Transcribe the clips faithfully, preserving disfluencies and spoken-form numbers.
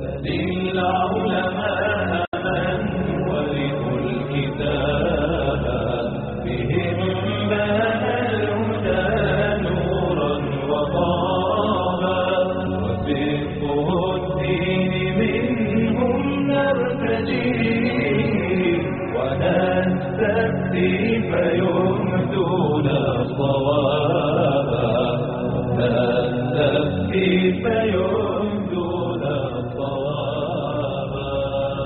للعلماء من ورثوا الكتاب بهم بان الهدى نورا وطابا وفقه الدين منهم نرتجي ونستفتي فيهدون صوابا نستفتي فيهدون صوابا.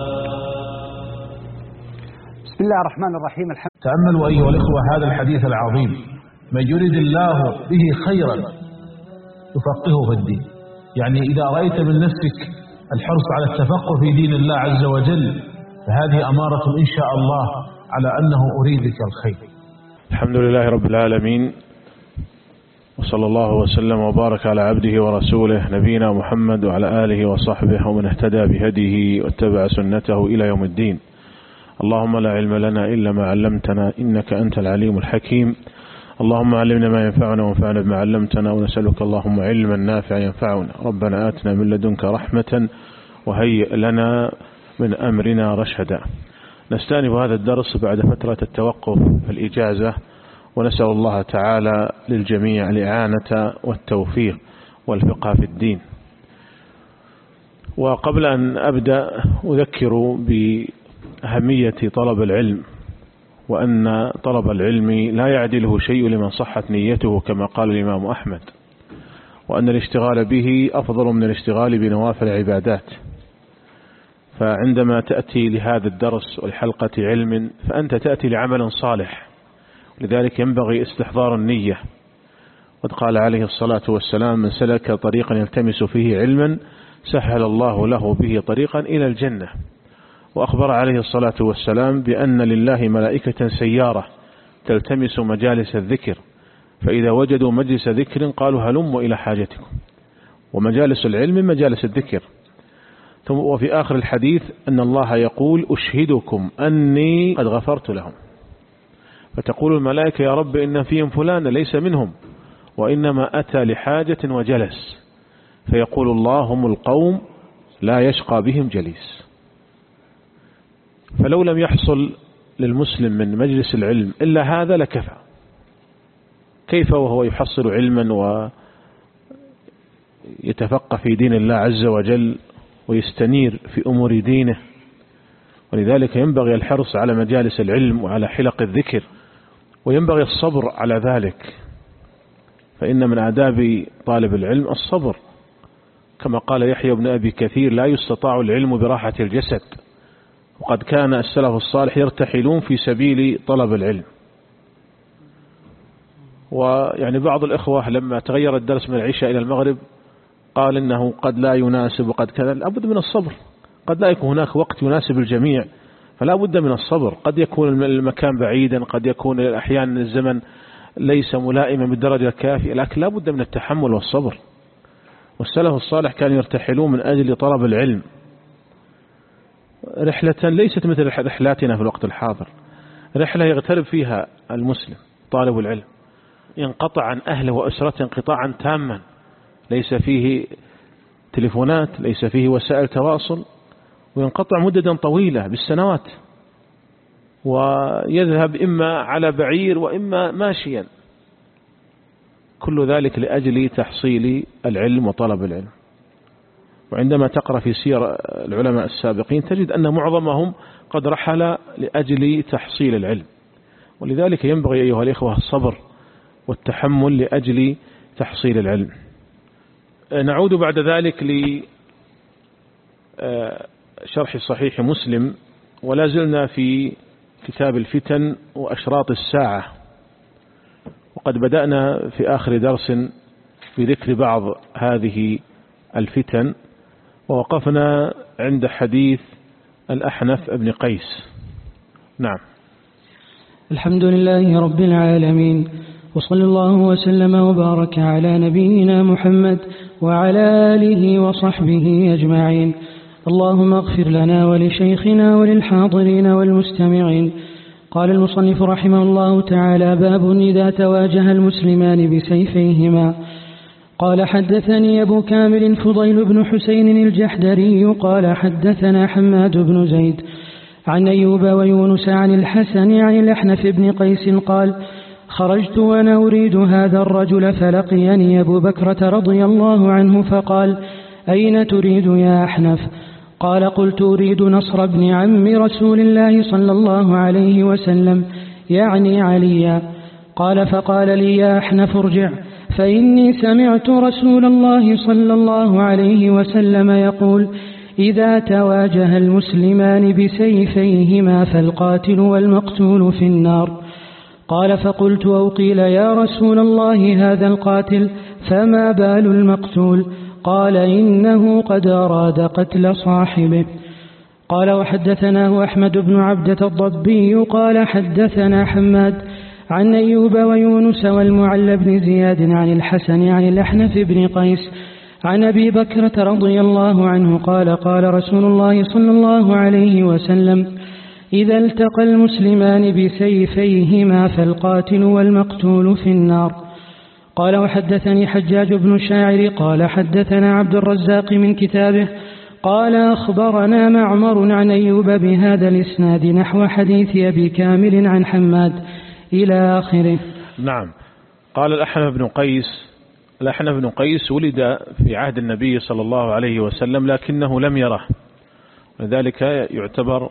بسم الله الرحمن الرحيم. الحمد تأملوا أيها الإخوة هذا الحديث العظيم: من يريد الله به خيرا يفقهه في الدين. يعني إذا رأيت من نفسك الحرص على التفقه في دين الله عز وجل فهذه أمارة إن شاء الله على أنه أريد بك الخير. الحمد لله رب العالمين، وصلى الله وسلم وبارك على عبده ورسوله نبينا محمد وعلى آله وصحبه ومن اهتدى بهديه واتبع سنته إلى يوم الدين. اللهم لا علم لنا إلا ما علمتنا إنك أنت العليم الحكيم. اللهم علمنا ما ينفعنا وانفعنا بما علمتنا، ونسألك اللهم علما نافعا ينفعنا. ربنا آتنا من لدنك رحمة وهيئ لنا من أمرنا رشدا. نستأنف هذا الدرس بعد فترة التوقف في الإجازة، ونسأل الله تعالى للجميع الإعانة والتوفيق والفقه في الدين. وقبل أن أبدأ أذكر بأهمية طلب العلم، وأن طلب العلم لا يعدله شيء لمن صحت نيته كما قال الإمام أحمد، وأن الاشتغال به أفضل من الاشتغال بنوافل عبادات. فعندما تأتي لهذا الدرس والحلقة علم فأنت تأتي لعمل صالح، لذلك ينبغي استحضار النية. قد قال عليه الصلاة والسلام: من سلك طريقا يلتمس فيه علما سهل الله له به طريقا إلى الجنة. وأخبر عليه الصلاة والسلام بأن لله ملائكة سيارة تلتمس مجالس الذكر، فإذا وجدوا مجلس ذكر قالوا هلموا إلى حاجتكم. ومجالس العلم مجالس الذكر. وفي آخر الحديث أن الله يقول: أشهدكم أني قد غفرت لهم. فتقول الملائكة: يا رب إن فيهم فلان ليس منهم، وإنما أتى لحاجة وجلس. فيقول الله: هم القوم لا يشقى بهم جليس. فلو لم يحصل للمسلم من مجلس العلم إلا هذا لكفى. كيف وهو يحصل علما ويتفقه في دين الله عز وجل ويستنير في أمور دينه؟ ولذلك ينبغي الحرص على مجالس العلم وعلى حلق الذكر، وينبغي الصبر على ذلك، فإن من آداب طالب العلم الصبر. كما قال يحيى بن أبي كثير: لا يستطاع العلم براحة الجسد. وقد كان السلف الصالح يرتحلون في سبيل طلب العلم. ويعني بعض الإخوة لما تغير الدرس من العشاء إلى المغرب قال إنه قد لا يناسب وقد كذا. لابد من الصبر، قد لا يكون هناك وقت يناسب الجميع، فلا بد من الصبر. قد يكون المكان بعيدا، قد يكون أحيانا الزمن ليس ملائما بالدرجة الكافية، لكن لا بد من التحمل والصبر. والسلف الصالح كانوا يرتحلون من أجل طلب العلم رحلة ليست مثل رحلاتنا في الوقت الحاضر، رحلة يغترب فيها المسلم طالب العلم، ينقطع عن أهله وأسرته انقطاعا تاما، ليس فيه تليفونات، ليس فيه وسائل تواصل، وينقطع مددا طويلة بالسنوات، ويذهب إما على بعير وإما ماشيا، كل ذلك لأجل تحصيل العلم وطلب العلم. وعندما تقرأ في سير العلماء السابقين تجد أن معظمهم قد رحل لأجل تحصيل العلم. ولذلك ينبغي أيها الإخوة الصبر والتحمل لأجل تحصيل العلم. نعود بعد ذلك لشرح صحيح مسلم، ولا زلنا في كتاب الفتن وأشراط الساعة، وقد بدأنا في آخر درس بذكر بعض هذه الفتن، ووقفنا عند حديث الأحنف بن قيس. نعم. الحمد لله رب العالمين، وصلى الله وسلم وبارك على نبينا محمد وعلى آله وصحبه أجمعين. اللهم اغفر لنا ولشيخنا وللحاضرين والمستمعين. قال المصنف رحمه الله تعالى: باب إذا تواجه المسلمان بسيفيهما. قال حدثني أبو كامل فضيل بن حسين الجحدري قال حدثنا حماد بن زيد عن أيوب ويونس عن الحسن عن الأحنف بن قيس قال خرجت وأنا أريد هذا الرجل فلقيني أبو بكرة رضي الله عنه فقال أين تريد يا أحنف؟ قال قلت أريد نصر ابن عم رسول الله صلى الله عليه وسلم يعني عليا. قال فقال لي يا أحنف ارجع فإني سمعت رسول الله صلى الله عليه وسلم يقول إذا تواجه المسلمان بسيفيهما فالقاتل والمقتول في النار. قال فقلت أو قيل يا رسول الله هذا القاتل فما بال المقتول؟ قال إنه قد أراد قتل صاحبه. قال وحدثناه أحمد بن عبدة الضبي قال حدثنا حماد عن أيوب ويونس والمعلى بن زياد عن الحسن عن الأحنف بن قيس عن أبي بكرة رضي الله عنه قال قال رسول الله صلى الله عليه وسلم إذا التقى المسلمان بسيفيهما فالقاتل والمقتول في النار. قال وحدثني حجاج بن شاعر قال حدثنا عبد الرزاق من كتابه قال أخبرنا معمر عن أيوب بهذا الإسناد نحو حديث أبي كامل عن حماد إلى آخره. نعم. قال الأحنف بن قيس الأحنف بن قيس ولد في عهد النبي صلى الله عليه وسلم لكنه لم يره، لذلك يعتبر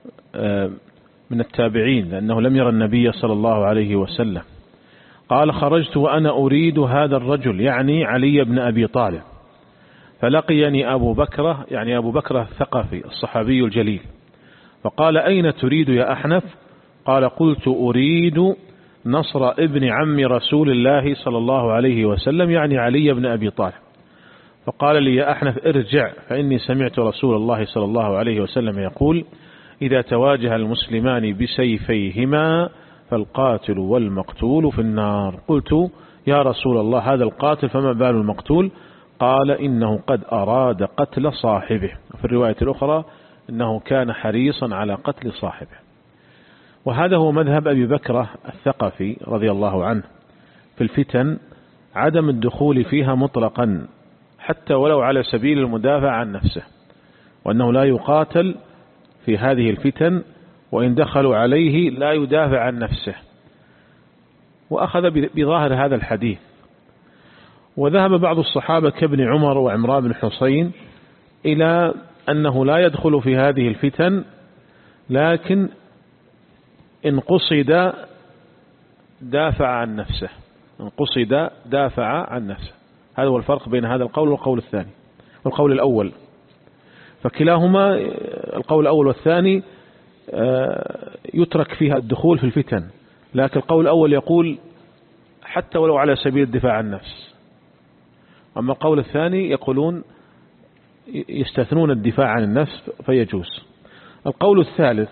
من التابعين لأنه لم يرى النبي صلى الله عليه وسلم. قال خرجت وأنا أريد هذا الرجل يعني علي بن أبي طالب فلقيني أبو بكرة يعني أبو بكرة الثقفي الصحابي الجليل فقال أين تريد يا أحنف؟ قال قلت أريد نصر ابن عم رسول الله صلى الله عليه وسلم يعني علي بن أبي طالب. فقال لي يا أحنف ارجع فإني سمعت رسول الله صلى الله عليه وسلم يقول إذا تواجه المسلمان بسيفيهما فالقاتل والمقتول في النار. قلت يا رسول الله هذا القاتل فما بال المقتول؟ قال إنه قد أراد قتل صاحبه. في الرواية الأخرى إنه كان حريصا على قتل صاحبه. وهذا هو مذهب أبي بكرة الثقفي رضي الله عنه في الفتن، عدم الدخول فيها مطلقا حتى ولو على سبيل المدافع عن نفسه، وأنه لا يقاتل في هذه الفتن وإن دخلوا عليه لا يدافع عن نفسه. وأخذ بظاهر هذا الحديث. وذهب بعض الصحابة كابن عمر وعمران بن حسين إلى أنه لا يدخل في هذه الفتن، لكن إن قصد دافع عن نفسه إن قصد دافع عن نفسه. هذا هو الفرق بين هذا القول والقول الثاني والقول الأول. فكلاهما القول الأول والثاني يترك فيها الدخول في الفتن، لكن القول الأول يقول حتى ولو على سبيل الدفاع عن النفس، أما القول الثاني يقولون يستثنون الدفاع عن النفس فيجوز. القول الثالث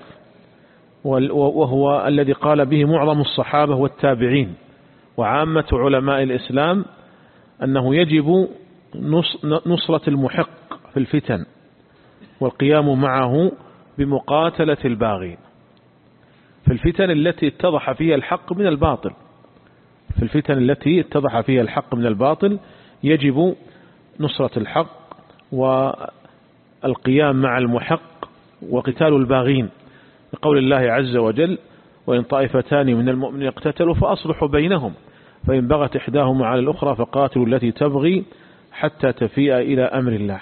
وهو الذي قال به معظم الصحابة والتابعين وعامة علماء الإسلام أنه يجب نصرة المحق في الفتن والقيام معه بمقاتلة الباغين في الفتن التي اتضح فيها الحق من الباطل. في الفتن التي اتضح فيها الحق من الباطل يجب نصرة الحق والقيام مع المحق وقتال الباغين، لقول الله عز وجل وإن طائفتان من المؤمنين اقتتلوا فأصلحوا بينهم فإن بغت إحداهما على الأخرى فقاتلوا التي تبغي حتى تفيء إلى أمر الله.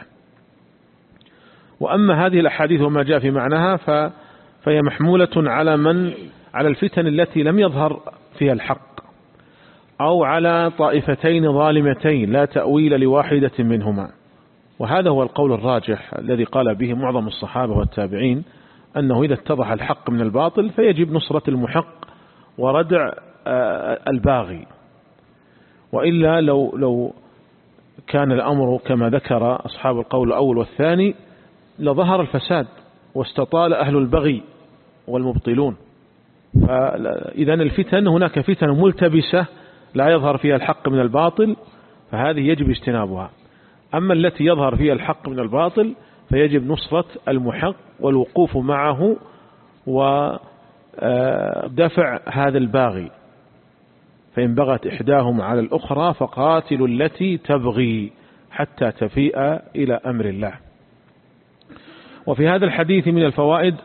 وأما هذه الأحاديث وما جاء في معناها فهي محمولة على من على الفتن التي لم يظهر فيها الحق، أو على طائفتين ظالمتين لا تأويل لواحدة منهما. وهذا هو القول الراجح الذي قال به معظم الصحابة والتابعين، أنه إذا اتضح الحق من الباطل فيجب نصرة المحق وردع الباغي، وإلا لو لو كان الأمر كما ذكر أصحاب القول الأول والثاني لظهر الفساد واستطال أهل البغي والمبطلون. فإذا الفتن هناك فتن ملتبسة لا يظهر فيها الحق من الباطل فهذه يجب اجتنابها، أما التي يظهر فيها الحق من الباطل فيجب نصرة المحق والوقوف معه ودفع هذا الباغي. فإن بغت إحداهما على الأخرى فقاتلوا التي تبغي حتى تفيء إلى أمر الله. وفي هذا الحديث من الفوائد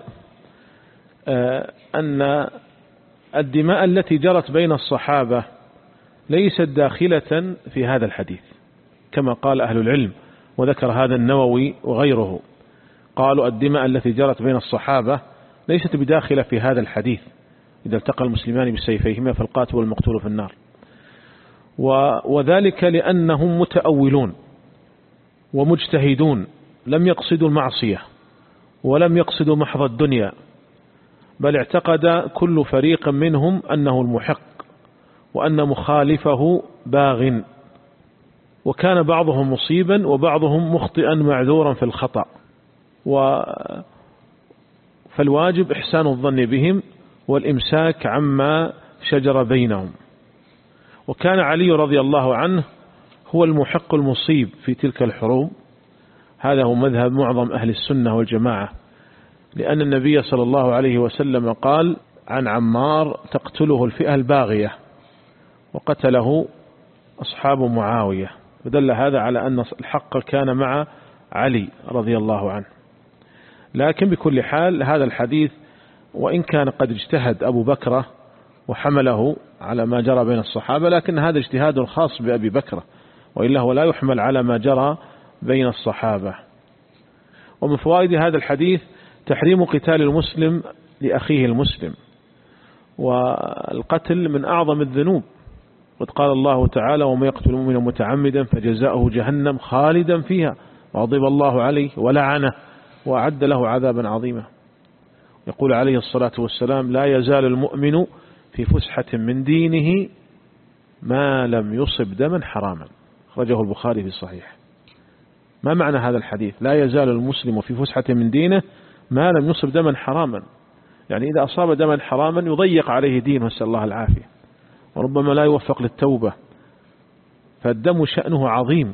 أن الدماء التي جرت بين الصحابة ليست داخلة في هذا الحديث كما قال أهل العلم، وذكر هذا النووي وغيره، قالوا الدماء التي جرت بين الصحابة ليست بداخلة في هذا الحديث، إذا التقى المسلمان بسيفيهما فالقاتل والمقتول في النار، وذلك لأنهم متأولون ومجتهدون، لم يقصدوا المعصية ولم يقصدوا محض الدنيا، بل اعتقد كل فريق منهم أنه المحق وأن مخالفه باغ، وكان بعضهم مصيبا وبعضهم مخطئا معذورا في الخطأ، فالواجب إحسان الظن بهم والإمساك عما شجر بينهم. وكان علي رضي الله عنه هو المحق المصيب في تلك الحروب، هذا هو مذهب معظم أهل السنة والجماعة، لأن النبي صلى الله عليه وسلم قال عن عمار تقتله الفئة الباغية، وقتله أصحاب معاوية، ودل هذا على أن الحق كان مع علي رضي الله عنه. لكن بكل حال هذا الحديث وإن كان قد اجتهد أبو بكر وحمله على ما جرى بين الصحابة، لكن هذا اجتهاد خاص بأبي بكر، وإلا هو لا يحمل على ما جرى بين الصحابة. ومن فوائد هذا الحديث تحريم قتال المسلم لأخيه المسلم، والقتل من أعظم الذنوب، قد قال الله تعالى ومن يقتل مؤمنا متعمدا فجزاؤه جهنم خالدا فيها وغضب الله عليه ولعنه وأعد له عذابا عظيما. يقول عليه الصلاة والسلام لا يزال المؤمن في فسحة من دينه ما لم يصب دما حراما، خرجه البخاري في الصحيح. ما معنى هذا الحديث؟ لا يزال المسلم في فسحة من دينه ما لم يصب دما حراما، يعني إذا أصاب دما حراما يضيق عليه دينه، نسأل الله العافية، وربما لا يوفق للتوبة، فالدم شأنه عظيم.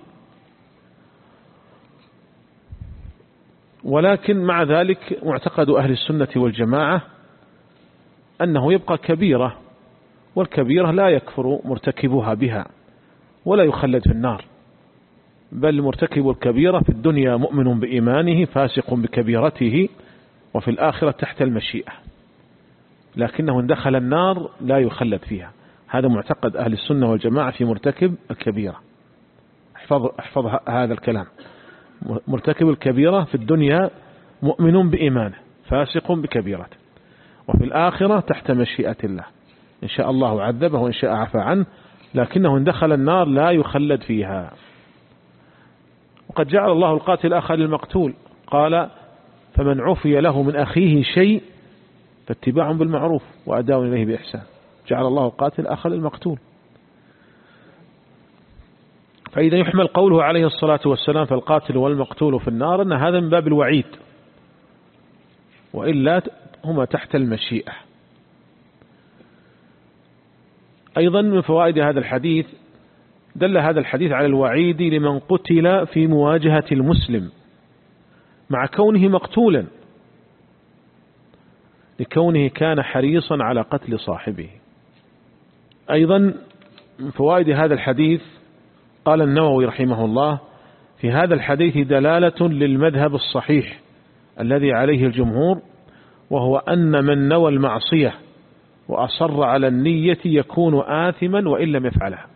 ولكن مع ذلك معتقد أهل السنة والجماعة أنه يبقى كبيرة، والكبيرة لا يكفر مرتكبها بها ولا يخلد في النار، بل مرتكب الكبيرة في الدنيا مؤمن بإيمانه فاسق بكبيرته، وفي الآخرة تحت المشيئة، لكنه إن دخل النار لا يخلد فيها. هذا معتقد أهل السنة والجماعة في مرتكب الكبيرة. احفظ, احفظ هذا الكلام، مرتكب الكبيرة في الدنيا مؤمن بإيمانه فاسق بكبيرته، وفي الآخرة تحت مشيئة الله، إن شاء الله عذبه وإن شاء عفى عنه، لكنه إن دخل النار لا يخلد فيها. وقد جعل الله القاتل أخا للمقتول، قال فمن عفي له من أخيه شيء فاتباع بالمعروف وأداء إليه بإحسان. جعل الله القاتل أخا للمقتول. فإذا يحمل قوله عليه الصلاة والسلام فالقاتل والمقتول في النار أن هذا من باب الوعيد، وإلا هما تحت المشيئة. أيضا من فوائد هذا الحديث دل هذا الحديث على الوعيد لمن قتل في مواجهة المسلم مع كونه مقتولا، لكونه كان حريصا على قتل صاحبه. أيضا من فوائد هذا الحديث قال النووي رحمه الله في هذا الحديث دلالة للمذهب الصحيح الذي عليه الجمهور، وهو أن من نوى المعصية وأصر على النية يكون آثما وإن لم يفعلها.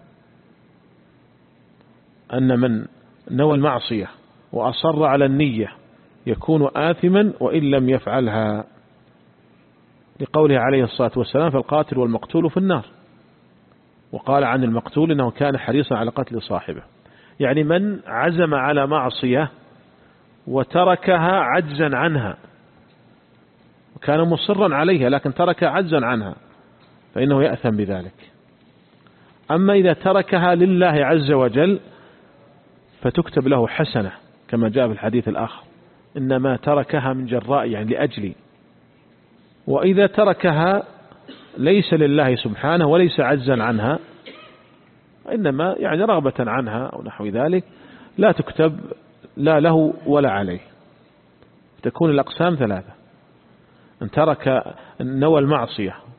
أن من نوى المعصية وأصر على النية يكون آثما وإن لم يفعلها، لقوله عليه الصلاة والسلام فالقاتل والمقتول في النار. وقال عن المقتول إنه كان حريصا على قتل صاحبه، يعني من عزم على معصية وتركها عجزا عنها، وكان مصرا عليها لكن ترك عجزا عنها، فإنه يأثم بذلك. أما إذا تركها لله عز وجل فتكتب له حسنة كما جاء في الحديث الآخر إنما تركها من جراء يعني لأجلي. وإذا تركها ليس لله سبحانه وليس عجزا عنها، إنما يعني رغبة عنها أو نحو ذلك، لا تكتب لا له ولا عليه. تكون الأقسام ثلاثة: ان ترك نوى المعصية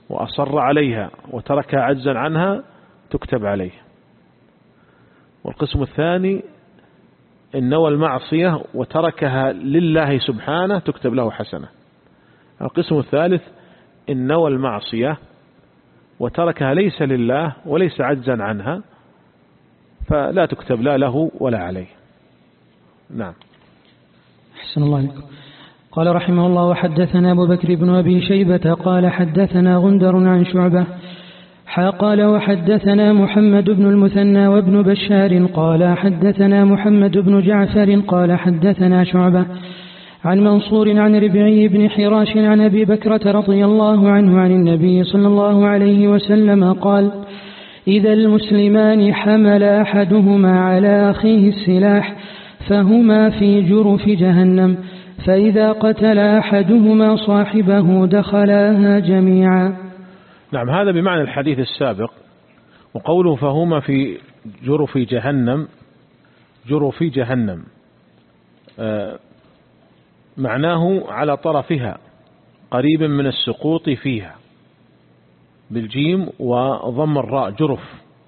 وأصر عليها وتركها عجزا عنها تكتب عليه. والقسم الثاني إن نوى المعصية وتركها لله سبحانه تكتب له حسنة. القسم الثالث إن نوى المعصية وتركها ليس لله وليس عجزا عنها فلا تكتب لا له ولا عليه. نعم. أحسن الله عليكم. قال رحمه الله: وحدثنا أبو بكر بن أبي شيبة قال حدثنا غندر عن شعبة قال وحدثنا محمد بن المثنى وابن بشار قال حدثنا محمد بن جعفر قال حدثنا شعبة عن منصور عن ربعي بن حراش عن أبي بكرة رضي الله عنه عن النبي صلى الله عليه وسلم قال: إذا المسلمان حمل أحدهما على أخيه السلاح فهما في جرف جهنم، فإذا قتل أحدهما صاحبه دخلاها جميعا. نعم، هذا بمعنى الحديث السابق. وقوله فهما في جرف جهنم، جرف جهنم آه معناه على طرفها قريب من السقوط فيها بالجيم وضم الراء جرف.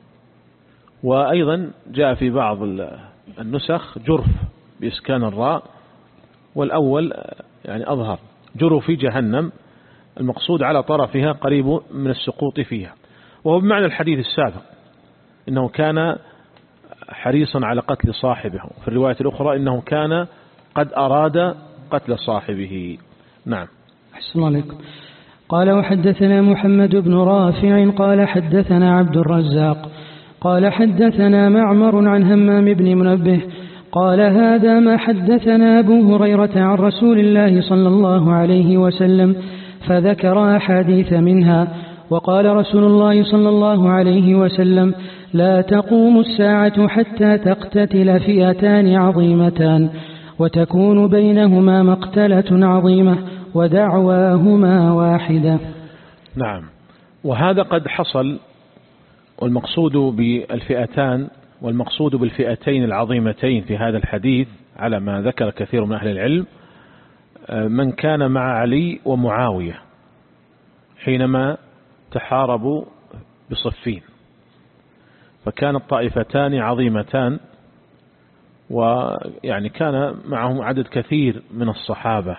وأيضا جاء في بعض النسخ جرف بإسكان الراء، والأول يعني أظهر جرف جهنم، المقصود على طرفها قريب من السقوط فيها. وهو بمعنى الحديث السابق إنه كان حريصا على قتل صاحبه، في الرواية الأخرى إنه كان قد أراد قتل صاحبه. نعم. أحسن الله عليكم. قال وحدثنا محمد بن رافع قال حدثنا عبد الرزاق قال حدثنا معمر عن همام بن منبه قال هذا ما حدثنا أبو هريرة عن رسول الله صلى الله عليه وسلم، فذكر أحاديث منها. وقال رسول الله صلى الله عليه وسلم: لا تقوم الساعة حتى تقتتل فئتان عظيمتان وتكون بينهما مقتلة عظيمة ودعواهما واحدة. نعم، وهذا قد حصل. والمقصود بالفئتان والمقصود بالفئتين العظيمتين في هذا الحديث على ما ذكر كثير من أهل العلم من كان مع علي ومعاوية حينما تحاربوا بصفين، فكانت طائفتان عظيمتان، ويعني كان معهم عدد كثير من الصحابة.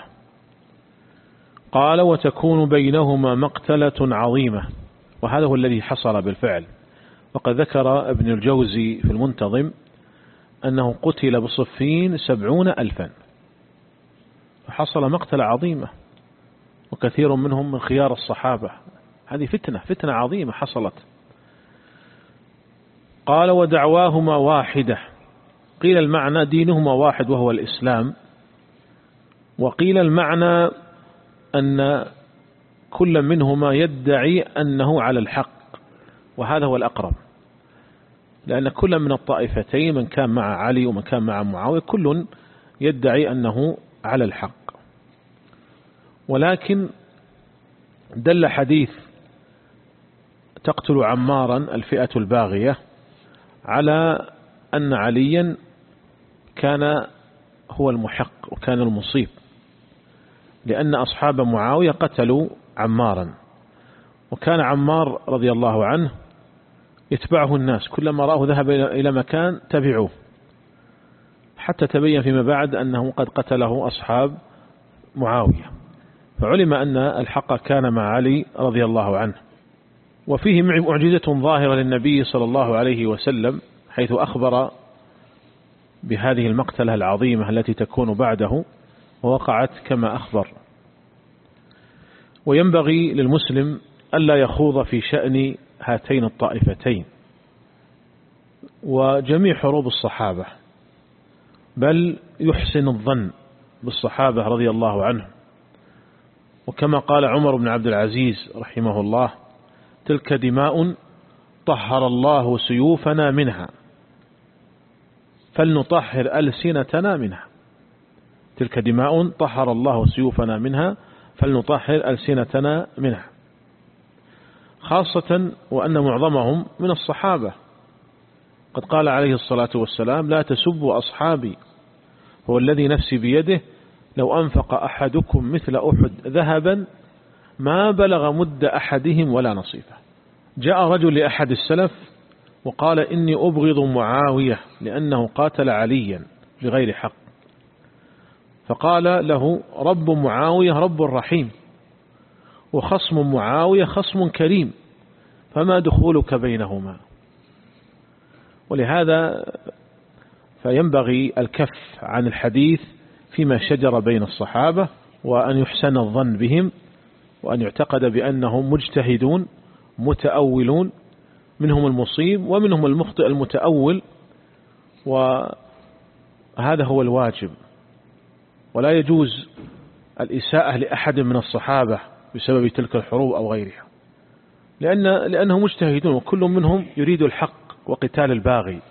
قال: وتكون بينهما مقتلة عظيمة، وهذا هو الذي حصل بالفعل. وقد ذكر ابن الجوزي في المنتظم أنه قتل بصفين سبعون ألفا، فحصل مقتلة عظيمة، وكثير منهم من خيار الصحابة. هذه فتنة فتنة عظيمة حصلت. قال: ودعواهما واحدة، قيل المعنى دينهما واحد وهو الإسلام، وقيل المعنى أن كل منهما يدعي أنه على الحق، وهذا هو الأقرب، لأن كل من الطائفتين من كان مع علي ومن كان مع معاوية كل يدعي أنه على الحق. ولكن دل حديث تقتل عمارا الفئة الباغية على أن عليا كان هو المحق وكان المصيب، لأن أصحاب معاوية قتلوا عمارا، وكان عمار رضي الله عنه يتبعه الناس، كلما رأه ذهب إلى مكان تبعوه، حتى تبين فيما بعد أنه قد قتله أصحاب معاوية، فعلم أن الحق كان مع علي رضي الله عنه. وفيه معجزة ظاهرة للنبي صلى الله عليه وسلم، حيث أخبر بهذه المقتلة العظيمة التي تكون بعده، ووقعت كما أخبر. وينبغي للمسلم ألا يخوض في شأن هاتين الطائفتين وجميع حروب الصحابة، بل يحسن الظن بالصحابة رضي الله عنهم. وكما قال عمر بن عبد العزيز رحمه الله: تلك دماء طهر الله سيوفنا منها فلنطهر ألسنتنا منها. تلك دماء طهر الله سيوفنا منها فلنطهر ألسنتنا منها، خاصة وأن معظمهم من الصحابة. قد قال عليه الصلاة والسلام: لا تسبوا أصحابي، هو الذي نفسي بيده لو أنفق أحدكم مثل أحد ذهبا ما بلغ مد أحدهم ولا نصيفه. جاء رجل لأحد السلف وقال إني أبغض معاوية لأنه قاتل عليا بغير حق، فقال له رب معاوية رب رحيم، وخصم معاوية خصم كريم، فما دخولك بينهما؟ ولهذا فينبغي الكف عن الحديث فيما شجر بين الصحابة، وأن يحسن الظن بهم، وأن يعتقد بأنهم مجتهدون متأولون، منهم المصيب ومنهم المخطئ المتأول، وهذا هو الواجب. ولا يجوز الإساءة لأحد من الصحابة بسبب تلك الحروب أو غيرها، لأن لأنهم مجتهدون، وكل منهم يريد الحق وقتال الباغي.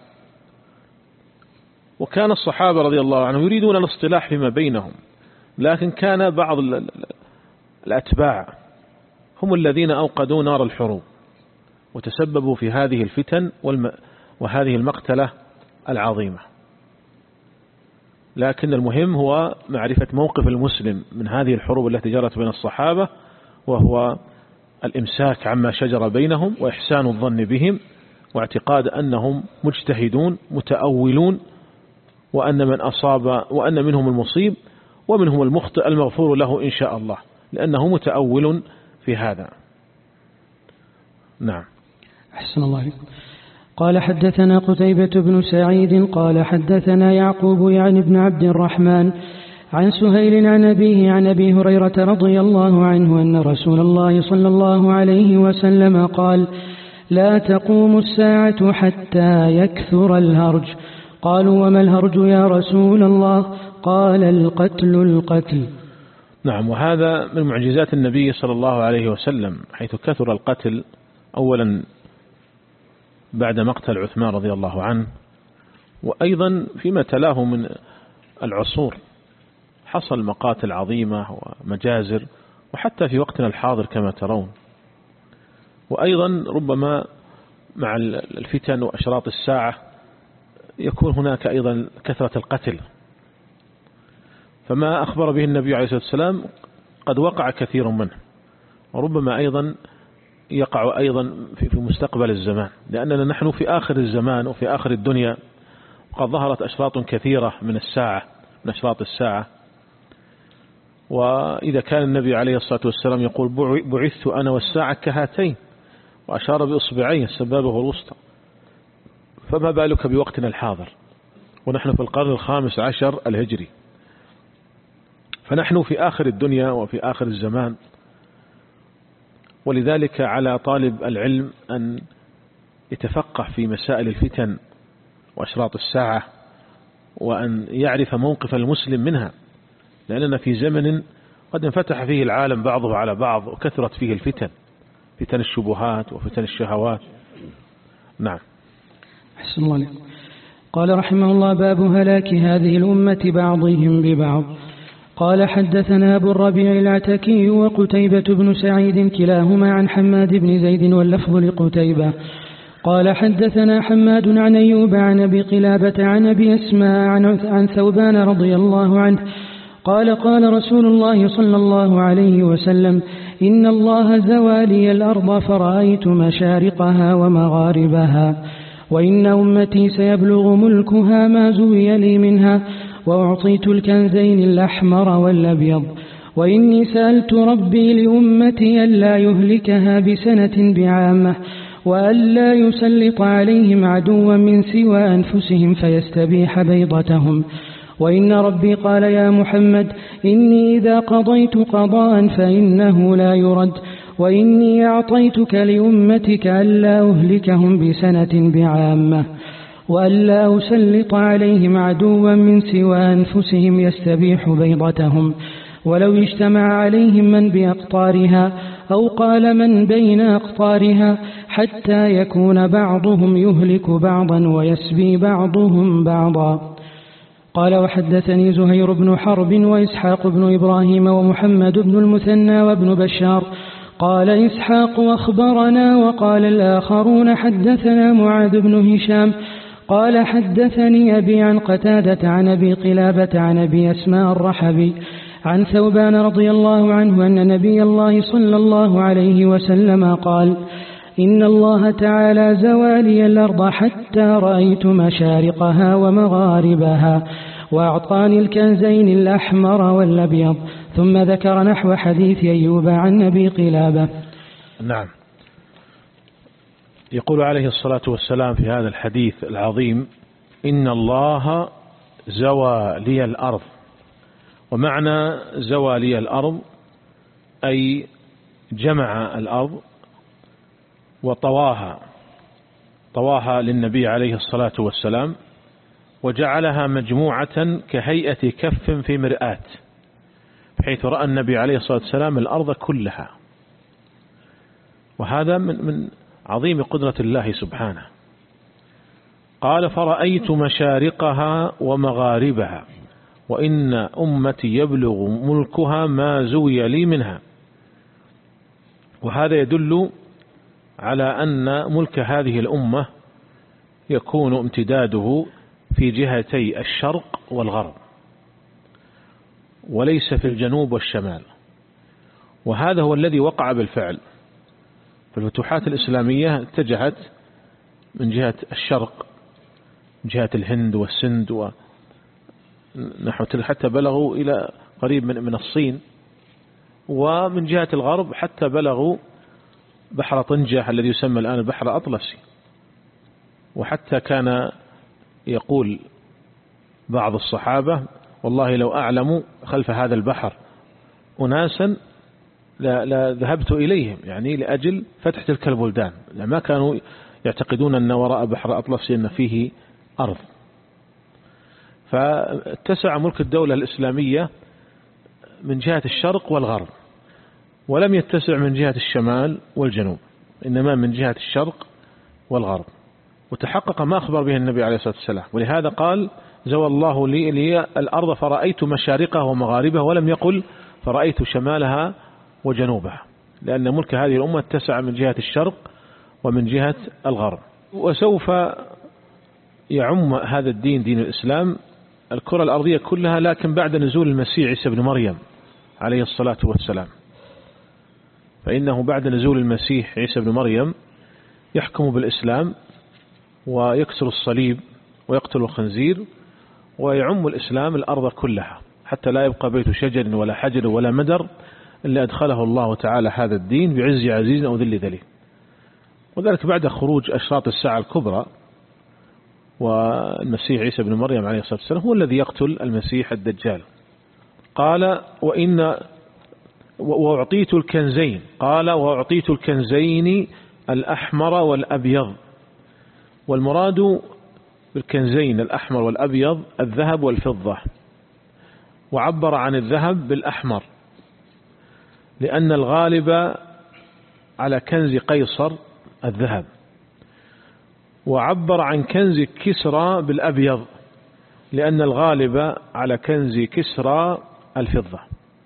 وكان الصحابة رضي الله عنهم يريدون الاصطلاح فيما بينهم، لكن كان بعض الأتباع هم الذين أوقدوا نار الحروب وتسببوا في هذه الفتن وهذه المقتلة العظيمة. لكن المهم هو معرفة موقف المسلم من هذه الحروب التي جرت بين الصحابة، وهو الإمساك عما شجر بينهم وإحسان الظن بهم، واعتقاد أنهم مجتهدون متأولون، وأن من أصاب وأن منهم المصيب ومنهم المخطئ المغفور له إن شاء الله، لأنه متأول في هذا. نعم. أحسن الله عليكم. قال حدثنا قتيبة بن سعيد قال حدثنا يعقوب يعني بن عبد الرحمن عن سهيل عن أبيه عن أبي هريرة رضي الله عنه أن رسول الله صلى الله عليه وسلم قال: لا تقوم الساعة حتى يكثر الهرج. قالوا: وما الهرج يا رسول الله؟ قال: القتل القتل. نعم. وهذا من معجزات النبي صلى الله عليه وسلم، حيث كثر القتل أولا بعد مقتل عثمان رضي الله عنه، وأيضا فيما تلاه من العصور حصل مقاتل عظيمة ومجازر، وحتى في وقتنا الحاضر كما ترون. وأيضا ربما مع الفتن وأشراط الساعة يكون هناك أيضا كثرة القتل، فما أخبر به النبي عليه الصلاة والسلام قد وقع كثير منه، وربما أيضا يقع أيضا في مستقبل الزمان، لأننا نحن في آخر الزمان وفي آخر الدنيا، وقد ظهرت أشراط كثيرة من الساعة من أشراط الساعة. وإذا كان النبي عليه الصلاة والسلام يقول: بعثت أنا والساعة كهاتين، وأشار بإصبعين السبابة والوسطى، فما بالك بوقتنا الحاضر ونحن في القرن الخامس عشر الهجري، فنحن في آخر الدنيا وفي آخر الزمان. ولذلك على طالب العلم أن يتفقه في مسائل الفتن وأشراط الساعة، وأن يعرف موقف المسلم منها، لأننا في زمن قد انفتح فيه العالم بعضه على بعض، وكثرت فيه الفتن، فتن الشبهات وفتن الشهوات. نعم. أحسن الله عليكم. قال رحمه الله: باب هلاك هذه الأمة بعضهم ببعض. قال حدثنا أبو الربيع العتكي وقتيبة بن سعيد كلاهما عن حماد بن زيد واللفظ لقتيبة قال حدثنا حماد عن أيوب عن أبي قلابة عن أبي أسماء عن ثوبان رضي الله عنه قال: قال رسول الله صلى الله عليه وسلم: إن الله زوى لي الأرض فرأيت مشارقها ومغاربها، وإن أمتي سيبلغ ملكها ما زوي لي منها، وأعطيت الكنزين الأحمر والأبيض، وإني سألت ربي لأمتي ألا يهلكها بسنة بعامة، وألا يسلط عليهم عدوا من سوى أنفسهم فيستبيح بيضتهم. وإن ربي قال: يا محمد، إني إذا قضيت قضاء فإنه لا يرد، وإني أعطيتك لأمتك ألا أهلكهم بسنة بعامة، وألا أسلط عليهم عدوا من سوى أنفسهم يستبيح بيضتهم، ولو اجتمع عليهم من بأقطارها أو قال من بين أقطارها، حتى يكون بعضهم يهلك بعضا ويسبي بعضهم بعضا. قال: وحدثني زهير بن حرب وإسحاق بن إبراهيم ومحمد بن المثنى وابن بشار. قال إسحاق: أخبرنا، وقال الآخرون: حدثنا معاذ بن هشام قال: حدثني أبي عن قتادة عن أبي قلابة عن أبي أسماء الرحبي عن ثوبان رضي الله عنه أن نبي الله صلى الله عليه وسلم قال: إن الله تعالى زوى لي الأرض حتى رأيت مشارقها ومغاربها، وأعطاني الكنزين الأحمر والأبيض. ثم ذكر نحو حديث أيوب عن أبي قلابة. نعم. يقول عليه الصلاة والسلام في هذا الحديث العظيم: إن الله زوى لي الأرض. ومعنى زوى لي الأرض أي جمع الأرض وطواها، طواها للنبي عليه الصلاة والسلام، وجعلها مجموعة كهيئة كف في مرآة، بحيث رأى النبي عليه الصلاة والسلام الأرض كلها. وهذا من من عظيم قدرة الله سبحانه. قال: فرأيت مشارقها ومغاربها، وإن أمتي يبلغ ملكها ما زوي لي منها. وهذا يدل على أن ملك هذه الأمة يكون امتداده في جهتي الشرق والغرب، وليس في الجنوب والشمال. وهذا هو الذي وقع بالفعل. فالفتوحات الإسلامية اتجهت من جهة الشرق، من جهة الهند والسند ونحو حتى بلغوا إلى قريب من من الصين، ومن جهة الغرب حتى بلغوا بحر طنجة الذي يسمى الآن البحر الأطلسي. وحتى كان يقول بعض الصحابة: والله لو أعلم خلف هذا البحر أناسا لا ذهبت إليهم، يعني لأجل فتح تلك البلدان، لما كانوا يعتقدون أن وراء بحر الأطلسي أن فيه أرض. فاتسع ملك الدولة الإسلامية من جهة الشرق والغرب، ولم يتسع من جهة الشمال والجنوب، إنما من جهة الشرق والغرب. وتحقق ما أخبر به النبي عليه الصلاة والسلام. ولهذا قال: زوى الله لي, لي الأرض فرأيت مشارقها ومغاربها، ولم يقل فرأيت شمالها وجنوبها، لأن ملك هذه الأمة اتسع من جهة الشرق ومن جهة الغرب. وسوف يعم هذا الدين، دين الإسلام، الكرة الأرضية كلها، لكن بعد نزول المسيح عيسى بن مريم عليه الصلاة والسلام. فإنه بعد نزول المسيح عيسى بن مريم يحكم بالإسلام، ويكسر الصليب ويقتل الخنزير، ويعم الإسلام الأرض كلها، حتى لا يبقى بيت شجر ولا حجر ولا مدر إلا أدخله الله تعالى هذا الدين بعز عزيز أو ذل ذليل. وذلك بعد خروج أشراط الساعة الكبرى، والمسيح عيسى بن مريم عليه الصلاة والسلام هو الذي يقتل المسيح الدجال. قال: وإن وأعطيت الكنزين. قال: وأعطيت الكنزين الأحمر والأبيض. والمراد بالكنزين الأحمر والأبيض الذهب والفضة. وعبر عن الذهب بالأحمر، لأن الغالب على كنز قيصر الذهب. وعبر عن كنز كسرى بالأبيض، لأن الغالب على كنز كسرى الفضة.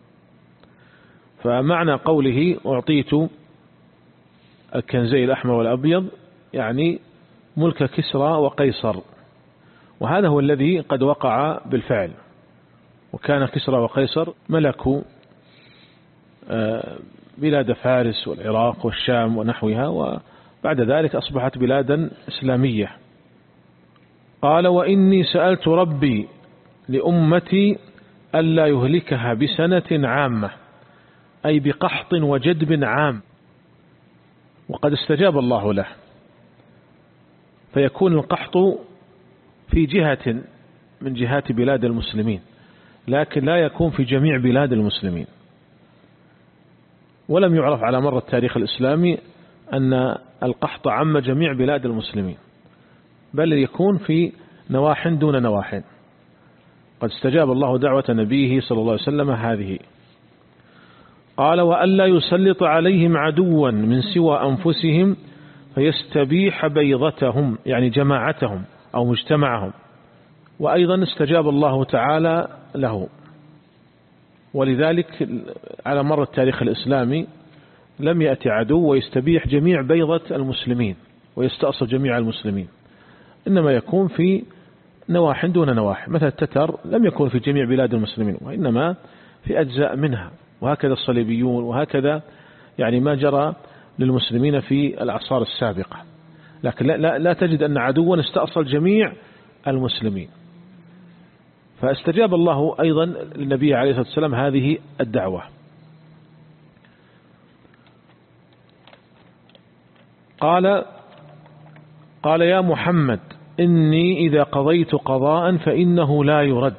فمعنى قوله أعطيت الكنزي الأحمر والأبيض يعني ملك كسرى وقيصر، وهذا هو الذي قد وقع بالفعل. وكان كسرى وقيصر ملكوا بلاد فارس والعراق والشام ونحوها، وبعد ذلك أصبحت بلادا إسلامية. قال: وإني سألت ربي لأمتي ألا يهلكها بسنة عامة، أي بقحط وجدب عام، وقد استجاب الله له. فيكون القحط في جهة من جهات بلاد المسلمين، لكن لا يكون في جميع بلاد المسلمين. ولم يعرف على مر التاريخ الإسلامي أن القحط عم جميع بلاد المسلمين، بل يكون في نواح دون نواح. قد استجاب الله دعوة نبيه صلى الله عليه وسلم هذه. قال: وألا يسلط عليهم عدوا من سوى أنفسهم فيستبيح بيضتهم، يعني جماعتهم أو مجتمعهم. وأيضا استجاب الله تعالى له. ولذلك على مر التاريخ الإسلامي لم يأتي عدو ويستبيح جميع بيضة المسلمين ويستأصل جميع المسلمين، إنما يكون في نواح دون نواح. مثل التتر لم يكن في جميع بلاد المسلمين، وإنما في أجزاء منها، وهكذا الصليبيون، وهكذا يعني ما جرى للمسلمين في الأعصار السابقة. لكن لا, لا, لا تجد أن عدوا استأصل جميع المسلمين. فاستجاب الله أيضا للنبي عليه الصلاة والسلام هذه الدعوة. قال قال يا محمد إني إذا قضيت قضاء فإنه لا يرد.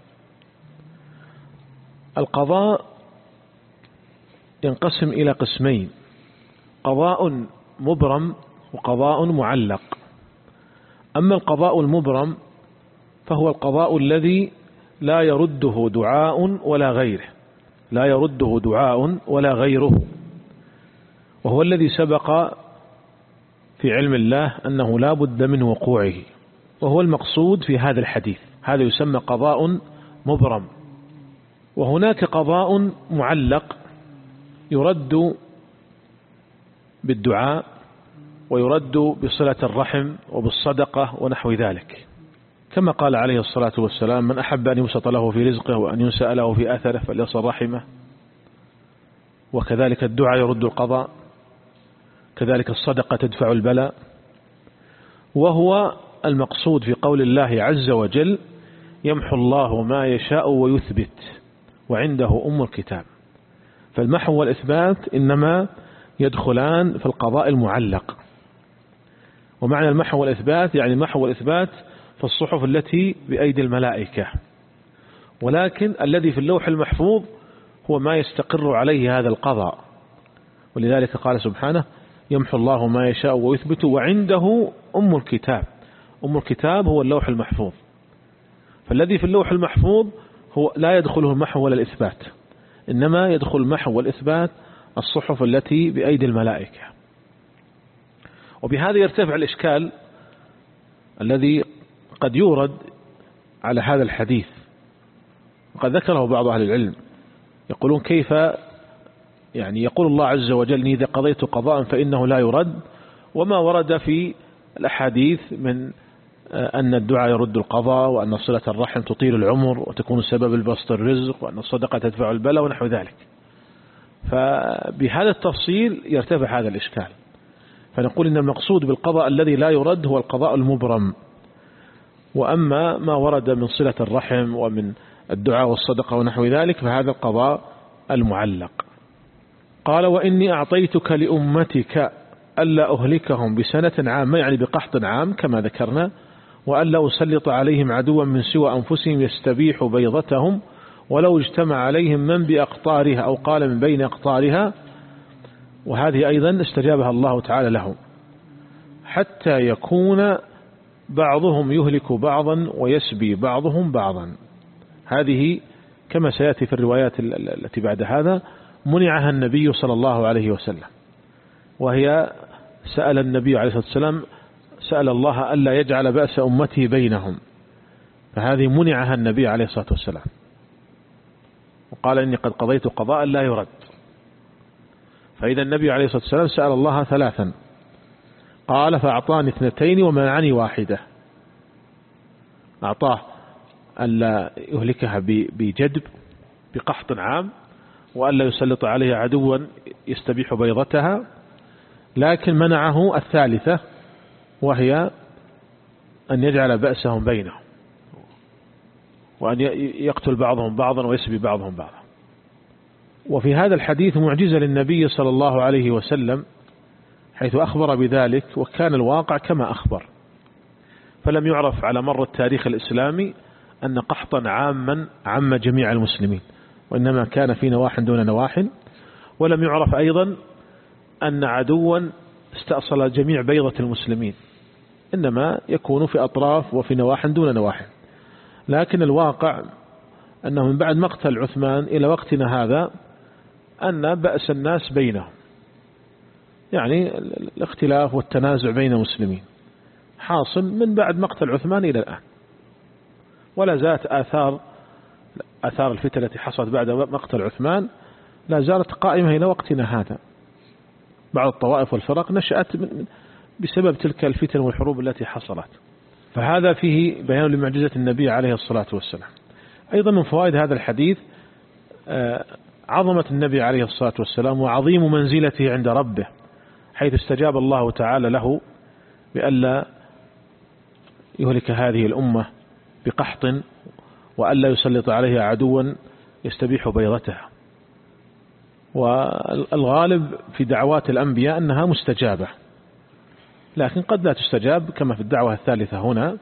القضاء ينقسم إلى قسمين: قضاء مبرم وقضاء معلق. أما القضاء المبرم فهو القضاء الذي لا يرده دعاء ولا غيره، لا يرده دعاء ولا غيره، وهو الذي سبق في علم الله أنه لا بد من وقوعه، وهو المقصود في هذا الحديث. هذا يسمى قضاء مبرم. وهناك قضاء معلق يرد بالدعاء ويرد بصلة الرحم وبالصدقة ونحو ذلك، كما قال عليه الصلاة والسلام: من أحب أن يبسط له في رزقه وأن ينسأ له في أثره فليصل رحمه. وكذلك الدعاء يرد القضاء، كذلك الصدقة تدفع البلاء. وهو المقصود في قول الله عز وجل: يمحو الله ما يشاء ويثبت وعنده أم الكتاب. فالمحو والإثبات إنما يدخلان في القضاء المعلق. ومعنى المحو والإثبات يعني المحو والإثبات في الصحف التي بأيدي الملائكة، ولكن الذي في اللوح المحفوظ هو ما يستقر عليه هذا القضاء. ولذلك قال سبحانه: يمحو الله ما يشاء ويثبت وعنده أم الكتاب. أم الكتاب هو اللوح المحفوظ. فالذي في اللوح المحفوظ هو لا يدخله المحو ولا الإثبات، إنما يدخل المحو والإثبات الصحف التي بأيدي الملائكة. وبهذا يرتفع الإشكال الذي قد يورد على هذا الحديث، وقد ذكره بعض أهل العلم، يقولون كيف يعني يقول الله عز وجل: إذا قضيت قضاء فإنه لا يرد، وما ورد في الأحاديث من أن الدعاء يرد القضاء، وأن صلة الرحم تطيل العمر وتكون سبب البسط الرزق، وأن الصدقة تدفع البلاء ونحو ذلك. فبهذا التفصيل يرتفع هذا الإشكال. فنقول إن المقصود بالقضاء الذي لا يرد هو القضاء المبرم. وأما ما ورد من صلة الرحم ومن الدعاء والصدقة ونحو ذلك فهذا القضاء المعلق. قال: وإني أعطيتك لأمتك ألا أهلكهم بسنة عامة، يعني بقحط عام كما ذكرنا، وألا أسلط عليهم عدوا من سوى أنفسهم يستبيح بيضتهم ولو اجتمع عليهم من بأقطارها، أو قال من بين أقطارها. وهذه أيضا استجابها الله تعالى له: حتى يكون بعضهم يهلك بعضا ويسبي بعضهم بعضا. هذه كما سيأتي في الروايات التي بعد هذا منعها النبي صلى الله عليه وسلم، وهي سأل النبي عليه الصلاة والسلام سأل الله ألا يجعل بأس أمته بينهم، فهذه منعها النبي عليه الصلاة والسلام، وقال: إني قد قضيت قضاء لا يرد. فإذا النبي عليه الصلاة والسلام سأل الله ثلاثا، قال: فأعطاني اثنتين ومنعني واحدة. أعطاه ألا يهلكها بجدب بقحط عام، وألا يسلط عليها عدوا يستبيح بيضتها، لكن منعه الثالثة وهي أن يجعل بأسهم بينهم، وأن يقتل بعضهم بعضا ويسبي بعضهم بعضا. وفي هذا الحديث معجزة للنبي صلى الله عليه وسلم، حيث أخبر بذلك وكان الواقع كما أخبر. فلم يعرف على مر التاريخ الإسلامي أن قحطا عاما عم جميع المسلمين، وإنما كان في نواح دون نواح. ولم يعرف أيضا أن عدوا استأصل جميع بيضة المسلمين، إنما يكون في أطراف وفي نواح دون نواح. لكن الواقع أنه من بعد مقتل عثمان إلى وقتنا هذا أن بأس الناس بينهم، يعني الاختلاف والتنازع بين المسلمين حاصل من بعد مقتل عثمان إلى الآن، ولا زالت آثار آثار الفتنة التي حصلت بعد مقتل عثمان لا زالت قائمة إلى وقتنا هذا. بعض الطوائف والفرق نشأت بسبب تلك الفتن والحروب التي حصلت. فهذا فيه بيان لمعجزة النبي عليه الصلاة والسلام. أيضا من فوائد هذا الحديث عظمة النبي عليه الصلاة والسلام وعظيم منزلته عند ربه، حيث استجاب الله تعالى له بألا يهلك هذه الأمة بقحط وألا يسلط عليها عدوا يستبيح بيضتها. والغالب في دعوات الأنبياء أنها مستجابة، لكن قد لا تستجاب كما في الدعوة الثالثة هنا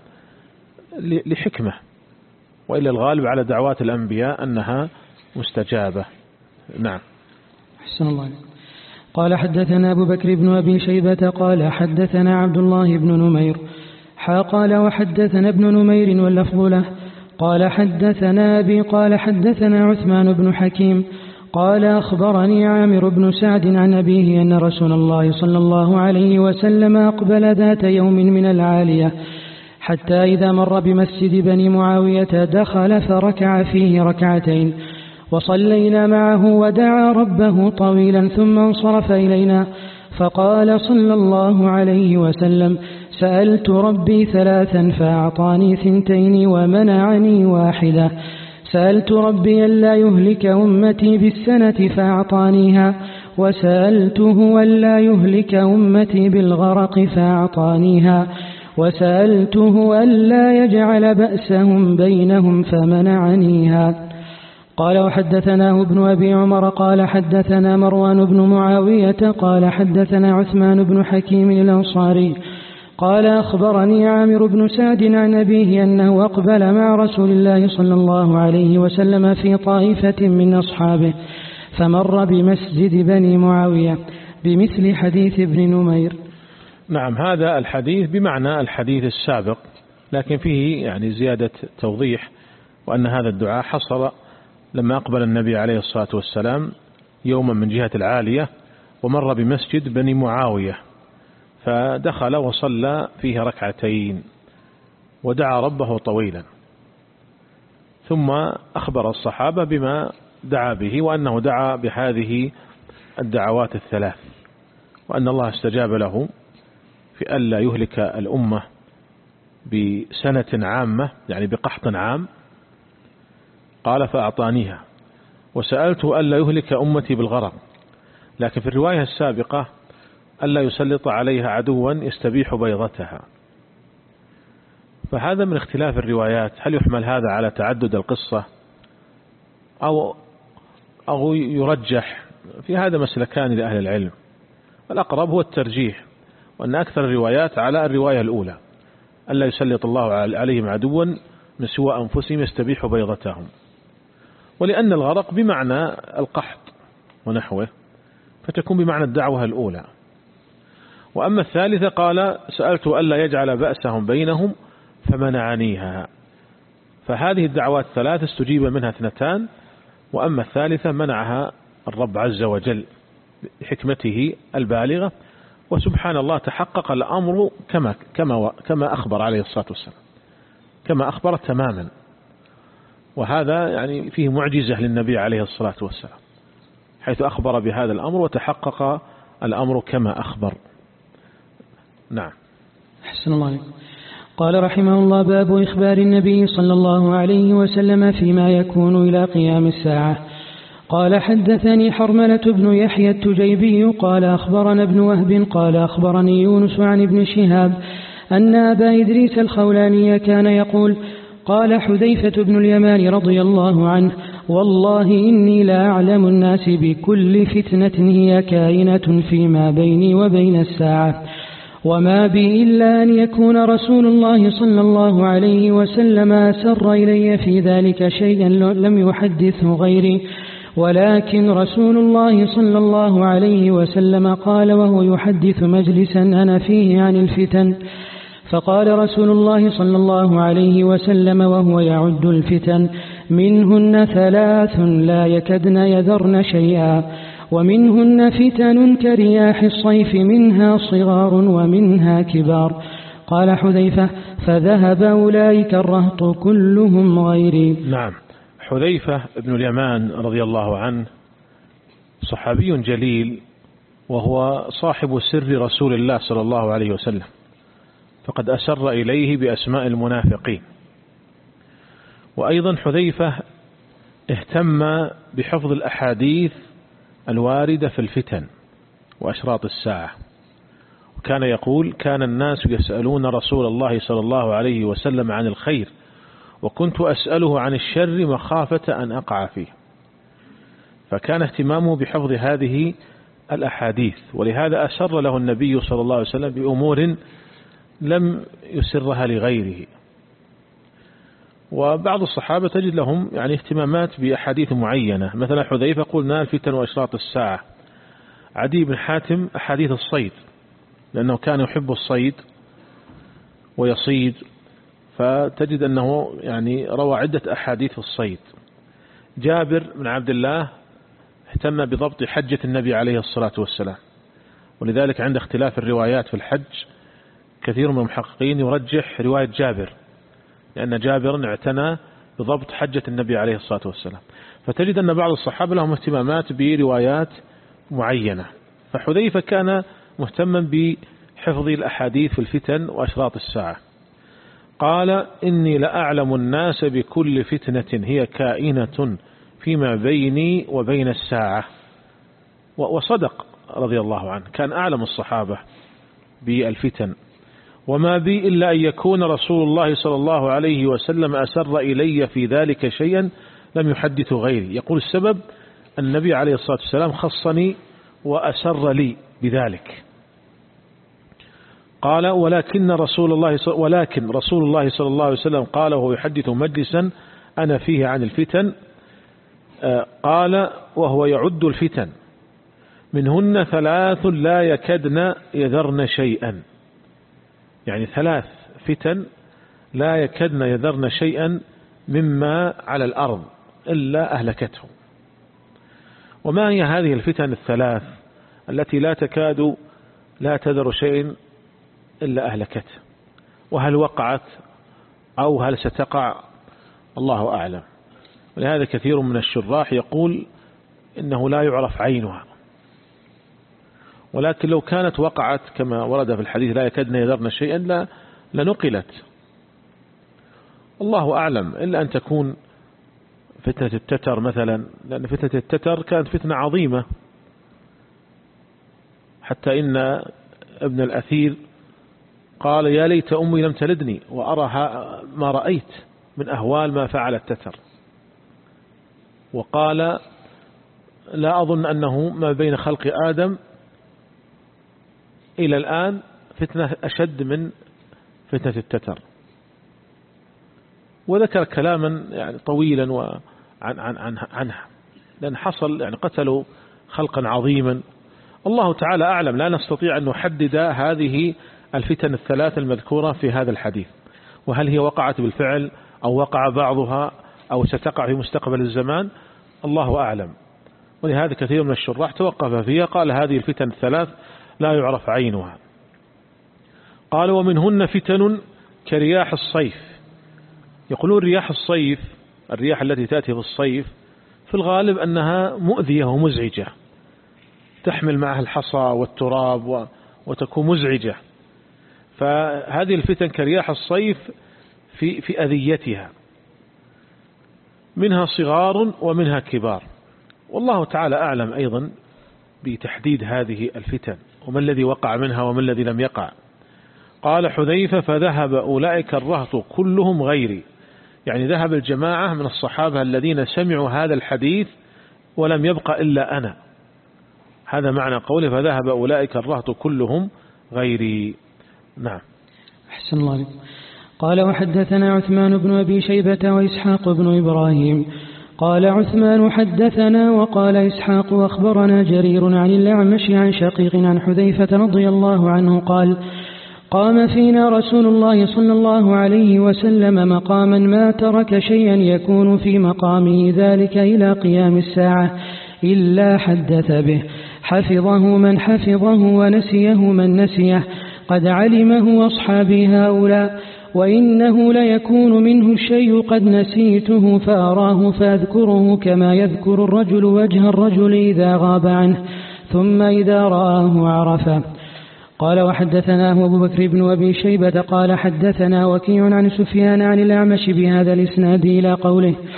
لحكمة، وإلا الغالب على دعوات الأنبياء أنها مستجابة. نعم. أحسن الله عليك. قال حدثنا أبو بكر بن أبي شيبة قال حدثنا عبد الله بن نمير حا قال وحدثنا ابن نمير واللفظ له قال حدثنا أبي قال حدثنا عثمان بن حكيم قال أخبرني عامر بن سعد عن أبيه أن رسول الله صلى الله عليه وسلم أقبل ذات يوم من العالية حتى إذا مر بمسجد بني معاوية دخل فركع فيه ركعتين وصلينا معه ودعا ربه طويلا ثم انصرف إلينا فقال صلى الله عليه وسلم سألت ربي ثلاثا فأعطاني ثنتين ومنعني واحدة، سألت ربي ألا يهلك أمتي بالسنة فأعطانيها، وسألته ألا يهلك أمتي بالغرق فأعطانيها، وسألته ألا يجعل بأسهم بينهم فمنعنيها. قال وحدثناه ابن أبي عمر قال حدثنا مروان بن معاوية قال حدثنا عثمان بن حكيم الأنصاري قال أخبرني عامر بن سعد عن أبيه أنه أقبل مع رسول الله صلى الله عليه وسلم في طائفة من أصحابه فمر بمسجد بني معاوية بمثل حديث ابن نمير. نعم، هذا الحديث بمعنى الحديث السابق، لكن فيه يعني زيادة توضيح، وأن هذا الدعاء حصل لما أقبل النبي عليه الصلاة والسلام يوما من جهة العالية ومر بمسجد بني معاوية فدخل وصلى فيه ركعتين ودعا ربه طويلا، ثم أخبر الصحابة بما دعا به وأنه دعا بهذه الدعوات الثلاث، وأن الله استجاب له في ألا يهلك الأمة بسنة عامة يعني بقحط عام، قال فأعطانيها، وسألته ألا يهلك أمتي بالغرق، لكن في الرواية السابقة ألا يسلط عليها عدوا يستبيح بيضتها. فهذا من اختلاف الروايات، هل يحمل هذا على تعدد القصة أو أو يرجح؟ في هذا مسلكان لأهل العلم، الأقرب هو الترجيح، وأن أكثر الروايات على الرواية الأولى، ألا يسلط الله عليهم عدوا من سوى أنفسهم يستبيح بيضتهم، ولأن الغرق بمعنى القحط ونحوه فتكون بمعنى الدعوة الأولى. وأما الثالثة قال سألت ألا يجعل بأسهم بينهم فمنعنيها، فهذه الدعوات الثلاث استجيب منها اثنتان، وأما الثالثة منعها الرب عز وجل بحكمته البالغة، وسبحان الله تحقق الأمر كما كما كما أخبر عليه الصلاة والسلام، كما أخبر تماما، وهذا يعني فيه معجزة للنبي عليه الصلاة والسلام حيث أخبر بهذا الأمر وتحقق الأمر كما أخبر. نعم. أحسن الله عليكم. قال رحمه الله باب إخبار النبي صلى الله عليه وسلم فيما يكون إلى قيام الساعة. قال حدثني حرملة بن يحيى التجيبي قال أخبرنا ابن وهب قال أخبرني يونس عن ابن شهاب أن أبا إدريس الخولاني كان يقول قال حذيفة بن اليمان رضي الله عنه والله إني لا أعلم الناس بكل فتنة هي كائنة فيما بيني وبين الساعة، وما بي إلا أن يكون رسول الله صلى الله عليه وسلم أسر إلي في ذلك شيئا لم يحدثه غيري، ولكن رسول الله صلى الله عليه وسلم قال وهو يحدث مجلسا أنا فيه عن الفتن، فقال رسول الله صلى الله عليه وسلم وهو يعد الفتن منهن ثلاث لا يكدن يذرن شيئا، ومنهن فتن كرياح الصيف منها صغار ومنها كبار. قال حذيفة فذهب أولئك الرهط كلهم غيري. نعم. حذيفة بن اليمان رضي الله عنه صحابي جليل، وهو صاحب سر رسول الله صلى الله عليه وسلم، فقد أسر إليه بأسماء المنافقين. وأيضا حذيفة اهتم بحفظ الأحاديث الواردة في الفتن وأشراط الساعة، وكان يقول: كان الناس يسألون رسول الله صلى الله عليه وسلم عن الخير، وكنت أسأله عن الشر مخافة أن أقع فيه. فكان اهتمامه بحفظ هذه الأحاديث، ولهذا أسر له النبي صلى الله عليه وسلم بأمور لم يسرها لغيره. وبعض الصحابة تجد لهم يعني اهتمامات بأحاديث معينة، مثلا حذيفة قلنا الفتن وأشراط الساعة، عدي بن حاتم أحاديث الصيد لأنه كان يحب الصيد ويصيد، فتجد أنه يعني روى عدة أحاديث الصيد. جابر بن عبد الله اهتم بضبط حجة النبي عليه الصلاة والسلام، ولذلك عند اختلاف الروايات في الحج كثير من المحققين يرجح رواية جابر، لأن جابر اعتنى بضبط حجة النبي عليه الصلاة والسلام. فتجد أن بعض الصحابة لهم اهتمامات بروايات معينة، فحذيفة كان مهتما بحفظ الأحاديث في الفتن وأشراط الساعة. قال: إني لأعلم الناس بكل فتنة هي كائنة فيما بيني وبين الساعة. وصدق رضي الله عنه، كان أعلم الصحابة بالفتن. وما بي إلا أن يكون رسول الله صلى الله عليه وسلم أسر إلي في ذلك شيئا لم يحدث غيري. يقول السبب النبي عليه الصلاة والسلام خصني وأسر لي بذلك. قال: ولكن رسول الله ولكن رسول الله صلى الله عليه وسلم قال وهو يحدث مجلسا أنا فيه عن الفتن، قال وهو يعد الفتن: منهن ثلاث لا يكدن يذرن شيئا. يعني ثلاث فتن لا يكدن يذرن شيئا مما على الأرض إلا أهلكته. وما هي هذه الفتن الثلاث التي لا تكاد لا تذر شيء إلا أهلكته؟ وهل وقعت أو هل ستقع؟ الله أعلم. ولهذا كثير من الشراح يقول إنه لا يعرف عينها، ولكن لو كانت وقعت كما ورد في الحديث لا يكدن يذرن شيئا لا لنقلت. الله أعلم، إلا أن تكون فتنة التتر مثلا، لأن فتنة التتر كانت فتنة عظيمة، حتى إن ابن الأثير قال: يا ليت أمي لم تلدني وأرى ما رأيت من أهوال ما فعل التتر. وقال: لا أظن أنه ما بين خلق آدم إلى الآن فتنة أشد من فتنة التتر. وذكر كلاما يعني طويلا وعن عن عن عنها، لأن حصل يعني قتلوا خلقا عظيما. الله تعالى أعلم، لا نستطيع أن نحدد هذه الفتن الثلاث المذكورة في هذا الحديث، وهل هي وقعت بالفعل أو وقع بعضها أو ستقع في مستقبل الزمان، الله أعلم. ولهذا كثير من الشراح توقف فيها، قال هذه الفتن الثلاث لا يعرف عينها. قال: ومنهن فتن كرياح الصيف. يقولون رياح الصيف، الرياح التي تأتي في الصيف في الغالب أنها مؤذية ومزعجة، تحمل معها الحصى والتراب وتكون مزعجة. فهذه الفتن كرياح الصيف في في أذيتها، منها صغار ومنها كبار. والله تعالى أعلم أيضا بتحديد هذه الفتن وما الذي وقع منها وما الذي لم يقع. قال حذيفة: فذهب أولئك الرهط كلهم غيري، يعني ذهب الجماعة من الصحابة الذين سمعوا هذا الحديث ولم يبق إلا أنا. هذا معنى قوله فذهب أولئك الرهط كلهم غيري. نعم. أحسن الله عليك. قال: وحدثنا عثمان بن أبي شيبة وإسحاق بن إبراهيم. قال عثمان: حدثنا، وقال إسحاق: أخبرنا جرير عن الأعمش عن شقيق عن حذيفة رضي الله عنه قال: قام فينا رسول الله صلى الله عليه وسلم مقاما ما ترك شيئا يكون في مقامه ذلك إلى قيام الساعة إلا حدث به، حفظه من حفظه ونسيه من نسيه، قد علمه أصحابي هؤلاء، وإنه ليكون منه الشيء قد نسيته فأراه فأذكره كما يذكر الرجل وجه الرجل إذا غاب عنه، ثم إذا رآه عرفه. قال: وحدثناه أبو بكر بن أبي شيبة قال: حدثنا وكيع عن سفيان عن الأعمش بهذا الإسناد إلى قوله: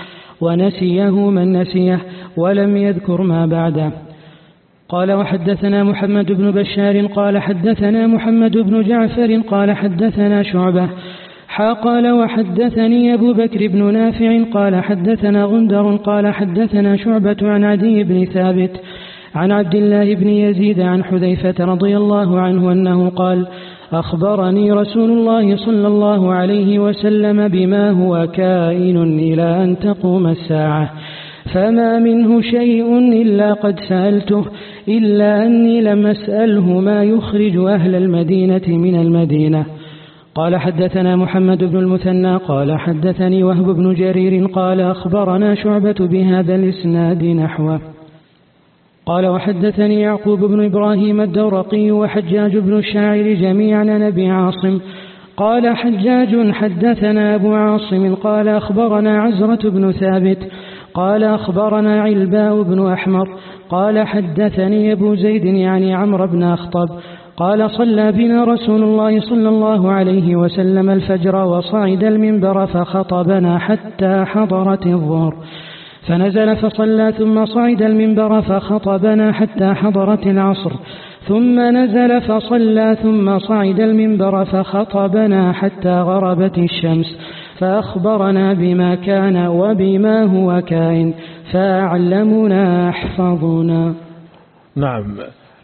ونسيه من نسيه ولم يذكر ما بعده. قال وحدثنا محمد بن بشار قال حدثنا محمد بن جعفر قال حدثنا شعبة حا قال وحدثني أبو بكر بن نافع قال حدثنا غندر قال حدثنا شعبة عن عدي بن ثابت عن عبد الله بن يزيد عن حذيفة رضي الله عنه أنه قال أخبرني رسول الله صلى الله عليه وسلم بما هو كائن إلى أن تقوم الساعة فما منه شيء إلا قد سألته إلا أني لم أسأله ما يخرج أهل المدينة من المدينة. قال حدثنا محمد بن المثنى قال حدثني وهب بن جرير قال أخبرنا شعبة بهذا الإسناد نحوه. قال وحدثني يعقوب بن إبراهيم الدورقي وحجاج بن الشاعر جميعا عن أبي عاصم قال حجاج حدثنا أبو عاصم قال أخبرنا عزرة بن ثابت قال أخبرنا علباء بن أحمر قال حدثني أبو زيد يعني عمرو بن أخطب قال صلى بنا رسول الله صلى الله عليه وسلم الفجر وصعد المنبر فخطبنا حتى حضرت الظهر فنزل فصلى ثم صعد المنبر فخطبنا حتى حضرت العصر ثم نزل فصلى ثم صعد المنبر فخطبنا حتى غربت الشمس فأخبرنا بما كان وبما هو كائن فأعلمنا أحفظنا. نعم،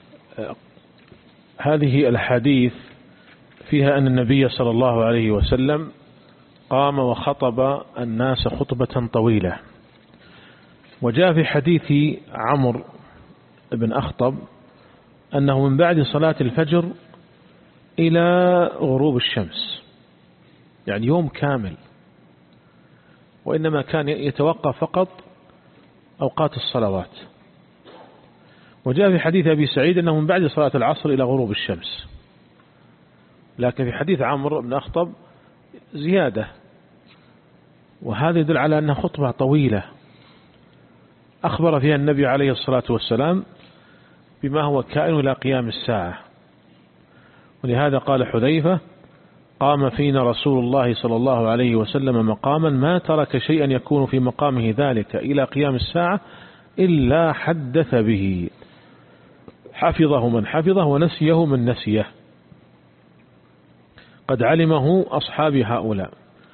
هذه الحديث فيها أن النبي صلى الله عليه وسلم قام وخطب الناس خطبة طويلة، وجاء في حديث عمرو بن أخطب أنه من بعد صلاة الفجر إلى غروب الشمس، يعني يوم كامل، وإنما كان يتوقف فقط أوقات الصلوات. وجاء في حديث أبي سعيد أنه من بعد صلاة العصر إلى غروب الشمس، لكن في حديث عمرو بن أخطب زيادة، وهذا يدل على أنها خطبة طويلة أخبر فيها النبي عليه الصلاة والسلام بما هو كائن إلى قيام الساعة. ولهذا قال حذيفة قام فينا رسول الله صلى الله عليه وسلم مقاما ما ترك شيئا يكون في مقامه ذلك إلى قيام الساعة إلا حدث به، حفظه من حفظه ونسيه من نسيه، قد علمه أصحاب هؤلاء.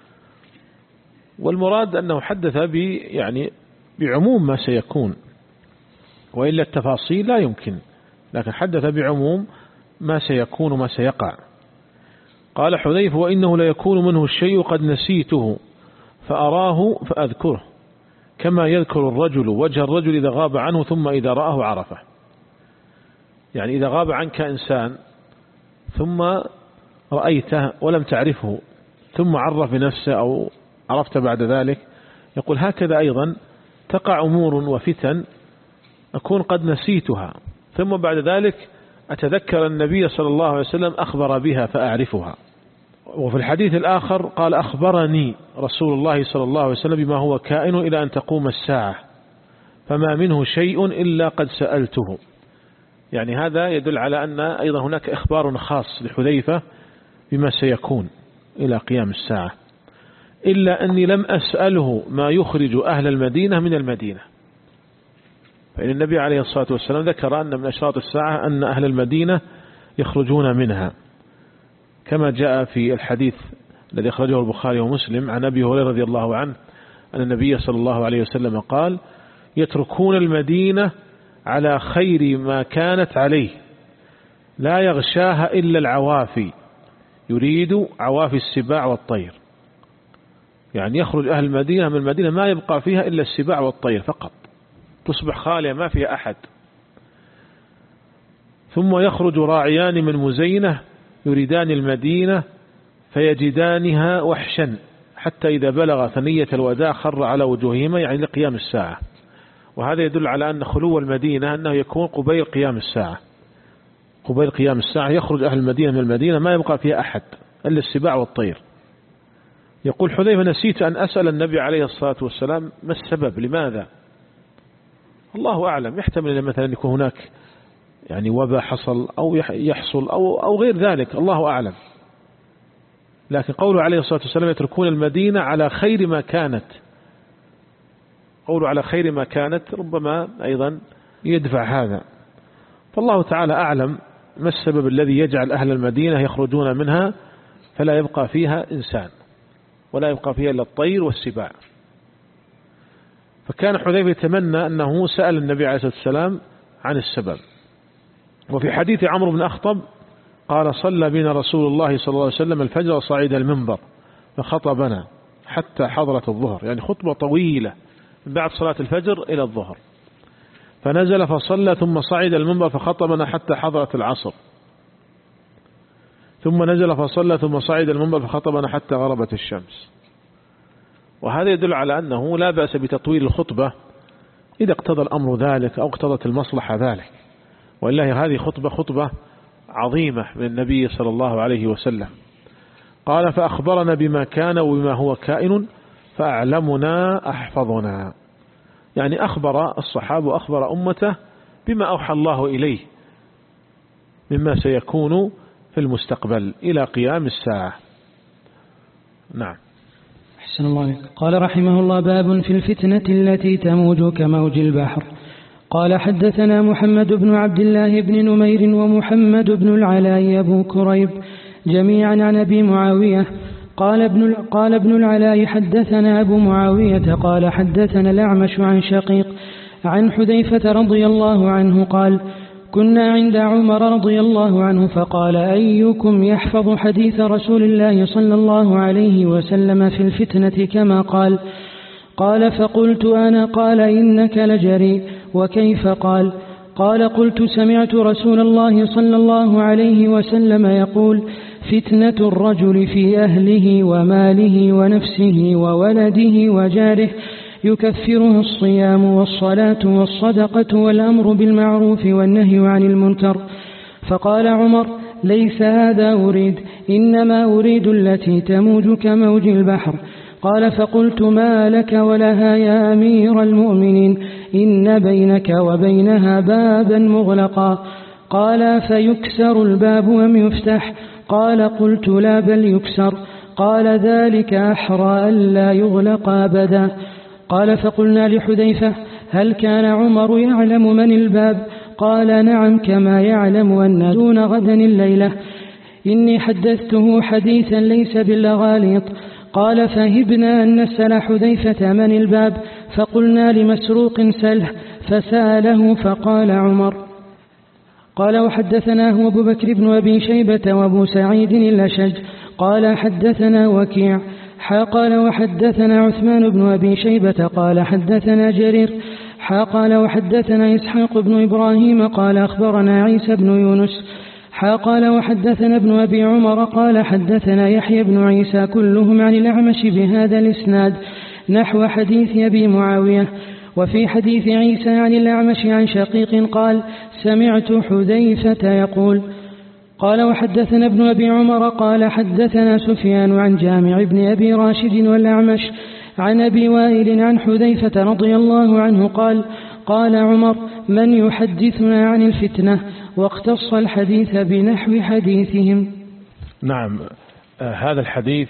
والمراد أنه حدث ب يعني بعموم ما سيكون، وإلا التفاصيل لا يمكن، لكن حدث بعموم ما سيكون وما سيقع. قال حذيفة وإنه لا يكون منه الشيء قد نسيته فأراه فأذكره كما يذكر الرجل وجه الرجل إذا غاب عنه ثم إذا رآه عرفه. يعني إذا غاب عنك إنسان ثم رأيته ولم تعرفه ثم عرف بنفسه أو عرفت بعد ذلك، يقول هكذا أيضا تقع أمور وفتن أكون قد نسيتها ثم بعد ذلك أتذكر النبي صلى الله عليه وسلم أخبر بها فأعرفها. وفي الحديث الآخر قال أخبرني رسول الله صلى الله عليه وسلم بما هو كائن إلى أن تقوم الساعة فما منه شيء إلا قد سألته. يعني هذا يدل على أن أيضا هناك إخبار خاص لحذيفة بما سيكون إلى قيام الساعة، إلا أني لم أسأله ما يخرج أهل المدينة من المدينة. فإن النبي عليه الصلاة والسلام ذكر أن من أشراط الساعة أن أهل المدينة يخرجون منها، كما جاء في الحديث الذي أخرجه البخاري ومسلم عن أبي هريرة رضي الله عنه أن النبي صلى الله عليه وسلم قال يتركون المدينة على خير ما كانت عليه لا يغشاها إلا العوافي، يريد عوافي السباع والطير. يعني يخرج أهل المدينة من المدينة ما يبقى فيها إلا السباع والطير فقط، تصبح خالية ما فيها أحد. ثم يخرج راعيان من مزينة يريدان المدينة فيجدانها وحشا حتى إذا بلغ ثنية الوداع خر على وجوههما، يعني لقيام الساعة. وهذا يدل على أن خلو المدينة أنه يكون قبيل قيام الساعة، قبيل قيام الساعة يخرج أهل المدينة من المدينة ما يبقى فيها أحد إلا السباع والطير. يقول حذيفة نسيت أن أسأل النبي عليه الصلاة والسلام ما السبب، لماذا؟ الله أعلم، يحتمل مثلا يكون هناك يعني وباء حصل أو يحصل أو, أو غير ذلك، الله أعلم. لكن قوله عليه الصلاة والسلام يتركون المدينة على خير ما كانت، قول على خير ما كانت ربما أيضا يدفع هذا. فالله تعالى أعلم ما السبب الذي يجعل أهل المدينة يخرجون منها فلا يبقى فيها إنسان ولا يبقى فيها إلا الطير والسباع. فكان حذيفة يتمنى أنه سأل النبي عليه الصلاة والسلام عن السبب. وفي حديث عمرو بن أخطب قال صلى بنا رسول الله صلى الله عليه وسلم الفجر صعيد المنبر فخطبنا حتى حضرت الظهر، يعني خطبة طويلة من بعد صلاة الفجر إلى الظهر، فنزل فصلى ثم صعد المنبر فخطبنا حتى حضرت العصر، ثم نزل فصلى ثم صعد المنبر فخطبنا حتى غربت الشمس. وهذا يدل على أنه لا بأس بتطويل الخطبة إذا اقتضى الأمر ذلك أو اقتضت المصلحة ذلك، وإلا هذه خطبة خطبة عظيمة من النبي صلى الله عليه وسلم. قال فأخبرنا بما كان وبما هو كائن فأعلمنا أحفظنا، يعني أخبر الصحابة وأخبر أمته بما أوحى الله إليه مما سيكون في المستقبل إلى قيام الساعة. نعم. أحسن الله عليك. قال رحمه الله: باب في الفتنة التي تموج كموج البحر. قال حدثنا محمد بن عبد الله بن نمير ومحمد بن العلاء أبو كريب جميعا عن أبي معاوية قال ابن, قال ابن العلاء حدثنا أبو معاوية قال حدثنا الأعمش عن شقيق عن حذيفة رضي الله عنه قال: كنا عند عمر رضي الله عنه فقال: أيكم يحفظ حديث رسول الله صلى الله عليه وسلم في الفتنة كما قال؟ قال: فقلت أنا. قال: إنك لجريء. وكيف؟ قال: قال: قلت: سمعت رسول الله صلى الله عليه وسلم يقول: فتنة الرجل في أهله وماله ونفسه وولده وجاره يكفره الصيام والصلاة والصدقة والأمر بالمعروف والنهي عن المنكر. فقال عمر: ليس هذا أريد، إنما أريد التي تموج كموج البحر. قال: فقلت: ما لك ولها يا أمير المؤمنين؟ إن بينك وبينها بابا مغلقا. قال: فيكسر الباب أم يفتح؟ قال: قلت: لا بل يكسر. قال: ذلك أحرى ألا يغلق أبدا. قال: فقلنا لحذيفة: هل كان عمر يعلم من الباب؟ قال: نعم، كما يعلم أن دون غدا الليلة. إني حدثته حديثا ليس بالغاليط. قال: فهبنا أن نسأل حذيفة من الباب، فقلنا لمسروق سله، فسأله فقال عمر. قال: وحدثناه أبو بكر بن أبي شيبة وأبو سعيد الأشج قال حدثنا وكيع. قال: وحدثنا عثمان بن أبي شيبة قال حدثنا جرير. قال: وحدثنا إسحاق بن إبراهيم قال أخبرنا عيسى بن يونس. قال: وحدثنا ابن أبي عمر قال حدثنا يحيى بن عيسى كلهم عن الأعمش بهذا الإسناد نحو حديث أبي معاوية. وفي حديث عيسى عن الأعمش عن شقيق قال: سمعت حذيفة يقول. قال: وحدثنا ابن أبي عمر قال حدثنا سفيان عن جامع بن أبي راشد والأعمش عن أبي وائل عن حذيفة رضي الله عنه قال: قال عمر: من يحدثنا عن الفتنة؟ واقتص الحديث بنحو حديثهم. نعم. آه هذا الحديث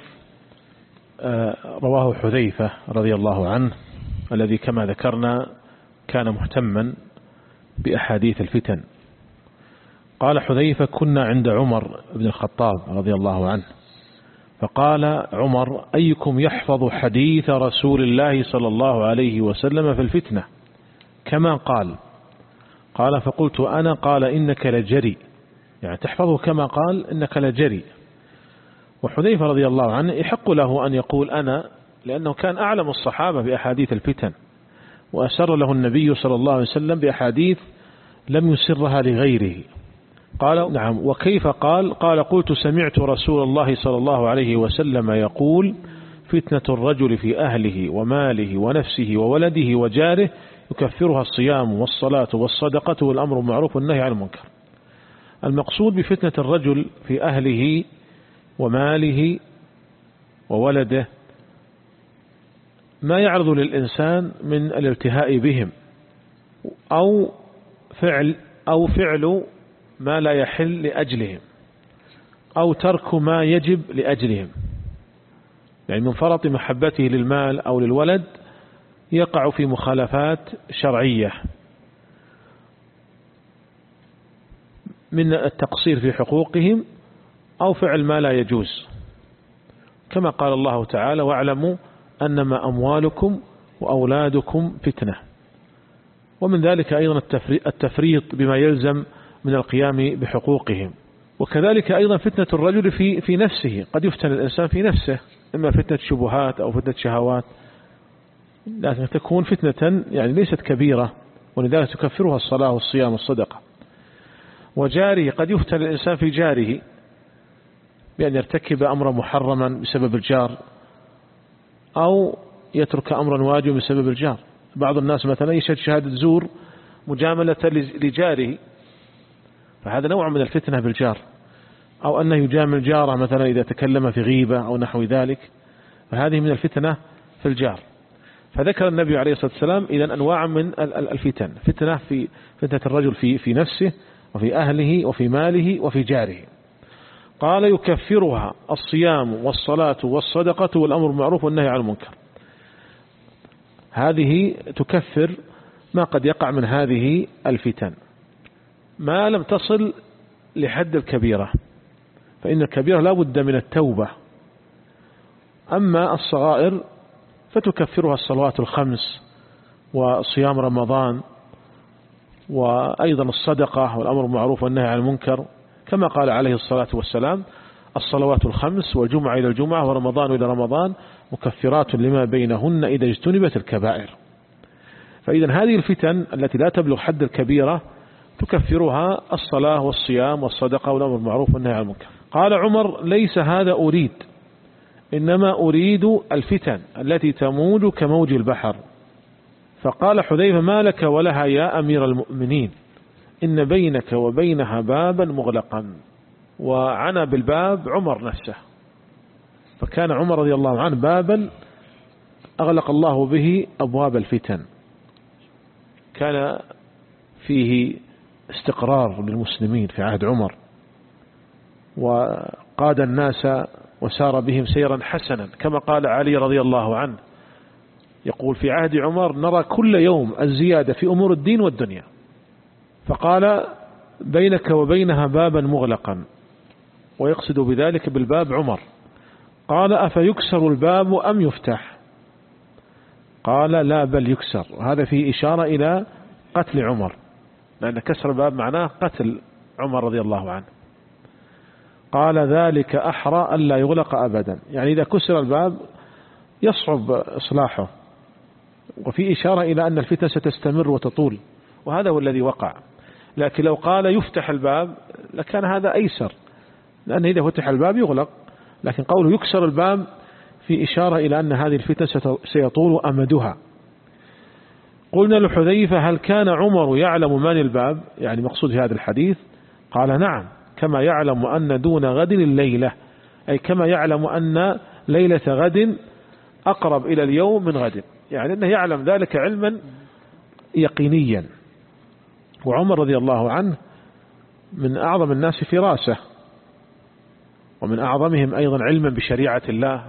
آه رواه حذيفة رضي الله عنه، الذي كما ذكرنا كان مهتما بأحاديث الفتن. قال حذيفة: كنا عند عمر بن الخطاب رضي الله عنه فقال عمر: أيكم يحفظ حديث رسول الله صلى الله عليه وسلم في الفتنة كما قال؟ قال: فقلت أنا. قال: إنك لجري، يعني تحفظه كما قال إنك لجري. وحذيفة رضي الله عنه يحق له أن يقول أنا، لأنه كان أعلم الصحابة بأحاديث الفتن، وأسر له النبي صلى الله عليه وسلم بأحاديث لم يسرها لغيره. قال: نعم. وكيف؟ قال: قال: قلت: سمعت رسول الله صلى الله عليه وسلم يقول: فتنة الرجل في أهله وماله ونفسه وولده وجاره يكفرها الصيام والصلاة والصدقة والأمر بالمعروف والنهي عن المنكر. المقصود بفتنة الرجل في أهله وماله وولده ما يعرض للإنسان من الالتهاء بهم أو فعل أو فعل ما لا يحل لأجلهم أو ترك ما يجب لأجلهم، يعني من فرط محبته للمال أو للولد يقع في مخالفات شرعية من التقصير في حقوقهم أو فعل ما لا يجوز، كما قال الله تعالى: واعلموا أنما أموالكم وأولادكم فتنة. ومن ذلك أيضا التفريط بما يلزم من القيام بحقوقهم. وكذلك أيضا فتنة الرجل في في نفسه، قد يفتن الإنسان في نفسه، إما فتنة شبهات أو فتنة شهوات، لكن تكون فتنة يعني ليست كبيرة، ولذلك تكفرها الصلاة والصيام والصدقة. وجاره، قد يفتن الإنسان في جاره بأن يرتكب أمرا محرما بسبب الجار، أو يترك أمرا واجبا بسبب الجار. بعض الناس مثلا يشهد شهادة زور مجاملة لجاره، فهذا نوع من الفتنة بالجار. أو أنه يجامل جاره مثلا إذا تكلم في غيبة أو نحو ذلك، فهذه من الفتنة في الجار. فذكر النبي عليه الصلاة والسلام إذن أنواع من الفتن: فتنة في فتنة الرجل في في نفسه وفي أهله وفي ماله وفي جاره. قال: يكفرها الصيام والصلاة والصدقة والأمر بالمعروف والنهي عن المنكر. هذه تكفر ما قد يقع من هذه الفتن ما لم تصل لحد الكبيرة، فإن الكبيرة لا بد من التوبة. أما الصغائر فتكفرها الصلوات الخمس وصيام رمضان، وأيضا الصدقة والأمر بالمعروف والنهي عن المنكر، كما قال عليه الصلاة والسلام: الصلوات الخمس والجمعة إلى الجمعة ورمضان إلى رمضان مكفرات لما بينهن إذا اجتنبت الكبائر. فإذا هذه الفتن التي لا تبلغ حد الكبيرة تكفرها الصلاة والصيام والصدقة والأمر بالمعروف والنهي عن المنكر. قال عمر: ليس هذا أريد، إنما أريد الفتن التي تموج كموج البحر. فقال حذيفة: ما لك ولها يا أمير المؤمنين، إن بينك وبينها بابا مغلقا. وعنى بالباب عمر نفسه، فكان عمر رضي الله عنه بابا أغلق الله به أبواب الفتن، كان فيه استقرار للمسلمين في عهد عمر، وقاد الناس وسار بهم سيرا حسنا، كما قال علي رضي الله عنه يقول: في عهد عمر نرى كل يوم الزيادة في أمور الدين والدنيا. فقال: بينك وبينها بابا مغلقا، ويقصد بذلك بالباب عمر. قال: أفيكسر الباب أم يفتح؟ قال: لا بل يكسر. هذا فيه إشارة إلى قتل عمر، لأن كسر الباب معناه قتل عمر رضي الله عنه. قال: ذلك أحرى ألا يغلق أبدا، يعني إذا كسر الباب يصعب إصلاحه، وفي إشارة إلى أن الفتنة ستستمر وتطول، وهذا هو الذي وقع. لكن لو قال يفتح الباب لكان هذا أيسر، لأن إذا فتح الباب يغلق، لكن قوله يكسر الباب في إشارة إلى أن هذه الفتنة سيطول أمدها. قلنا لحذيفة: هل كان عمر يعلم من الباب؟ يعني مقصود في هذا الحديث. قال: نعم، كما يعلم أن دون غد الليلة، أي كما يعلم أن ليلة غد أقرب إلى اليوم من غد، يعني أنه يعلم ذلك علما يقينيا. وعمر رضي الله عنه من أعظم الناس فراسة، ومن أعظمهم أيضا علما بشريعة الله،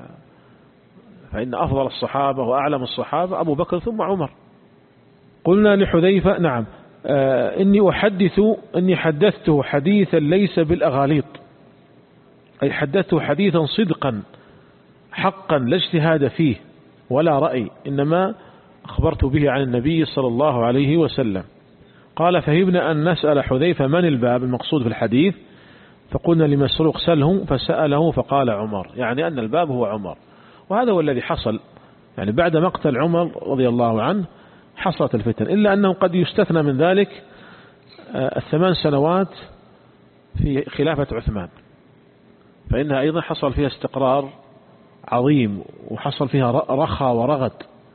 فإن أفضل الصحابة وأعلم الصحابة أبو بكر ثم عمر. قلنا لحذيفة: نعم، آه إني أحدث إني حدثته حديثا ليس بالأغاليط، أي حدثته حديثا صدقا حقا لا اجتهاد فيه ولا رأي، إنما أخبرت به عن النبي صلى الله عليه وسلم. قال: فهبنا أن نسأل حذيفة من الباب المقصود في الحديث، فقلنا لمسروق: سأله، فسأله فقال عمر، يعني أن الباب هو عمر. وهذا هو الذي حصل، يعني بعد مقتل عمر رضي الله عنه حصلت الفتن، إلا أنه قد يستثنى من ذلك الثمان سنوات في خلافة عثمان، فإنها أيضا حصل فيها استقرار عظيم، وحصل فيها رخاء ورغد.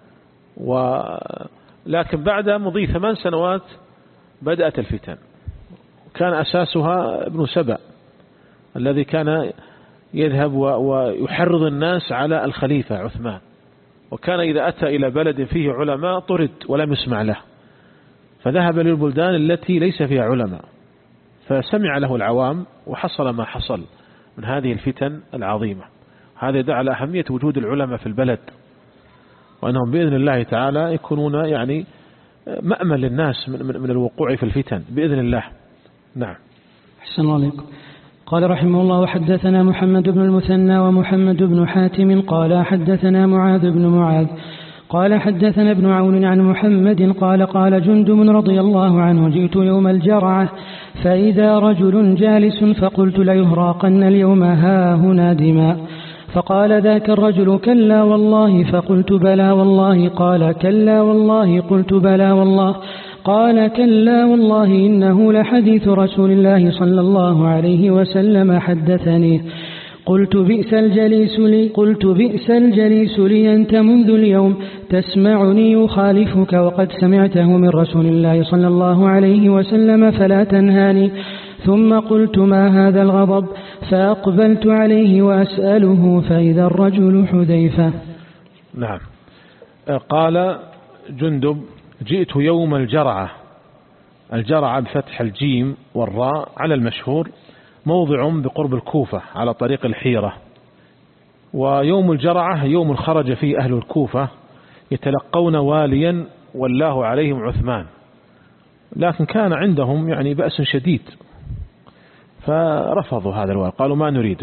ولكن بعد مضي ثمان سنوات بدأت الفتن، كان أساسها ابن سبأ الذي كان يذهب ويحرض الناس على الخليفة عثمان، وكان إذا أتى إلى بلد فيه علماء طرد ولم يسمع له، فذهب للبلدان التي ليس فيها علماء، فسمع له العوام وحصل ما حصل من هذه الفتن العظيمة. هذا يدل على أهمية وجود العلماء في البلد، وأنهم بإذن الله تعالى يكونون يعني مأمن للناس من, من الوقوع في الفتن بإذن الله. نعم. أحسن الله عليكم. قال رحمه الله: وحدثنا محمد بن المثنى ومحمد بن حاتم قال حدثنا معاذ بن معاذ قال حدثنا ابن عون عن محمد قال قال جندب رضي الله عنه: جئت يوم الجرعة فإذا رجل جالس فقلت ليهراقن اليوم ها هنا دماء، فقال ذاك الرجل: كلا والله. فقلت: بلى والله. قال: كلا والله. قلت: بلى والله. قال: كلا والله إنه لحديث رسول الله صلى الله عليه وسلم حدثني. قلت: بئس الجليس لي قلت بئس الجليس لي أنت منذ اليوم تسمعني يخالفك وقد سمعته من رسول الله صلى الله عليه وسلم فلا تنهاني. ثم قلت: ما هذا الغضب؟ فأقبلت عليه وأسأله فإذا الرجل حذيفة. نعم. قال جندب: جئت يوم الجرعة. الجرعة بفتح الجيم والراء على المشهور، موضع بقرب الكوفة على طريق الحيرة. ويوم الجرعة يوم خرج فيه أهل الكوفة يتلقون واليا والله عليهم عثمان، لكن كان عندهم يعني بأس شديد فرفضوا هذا الوالي، قالوا ما نريده.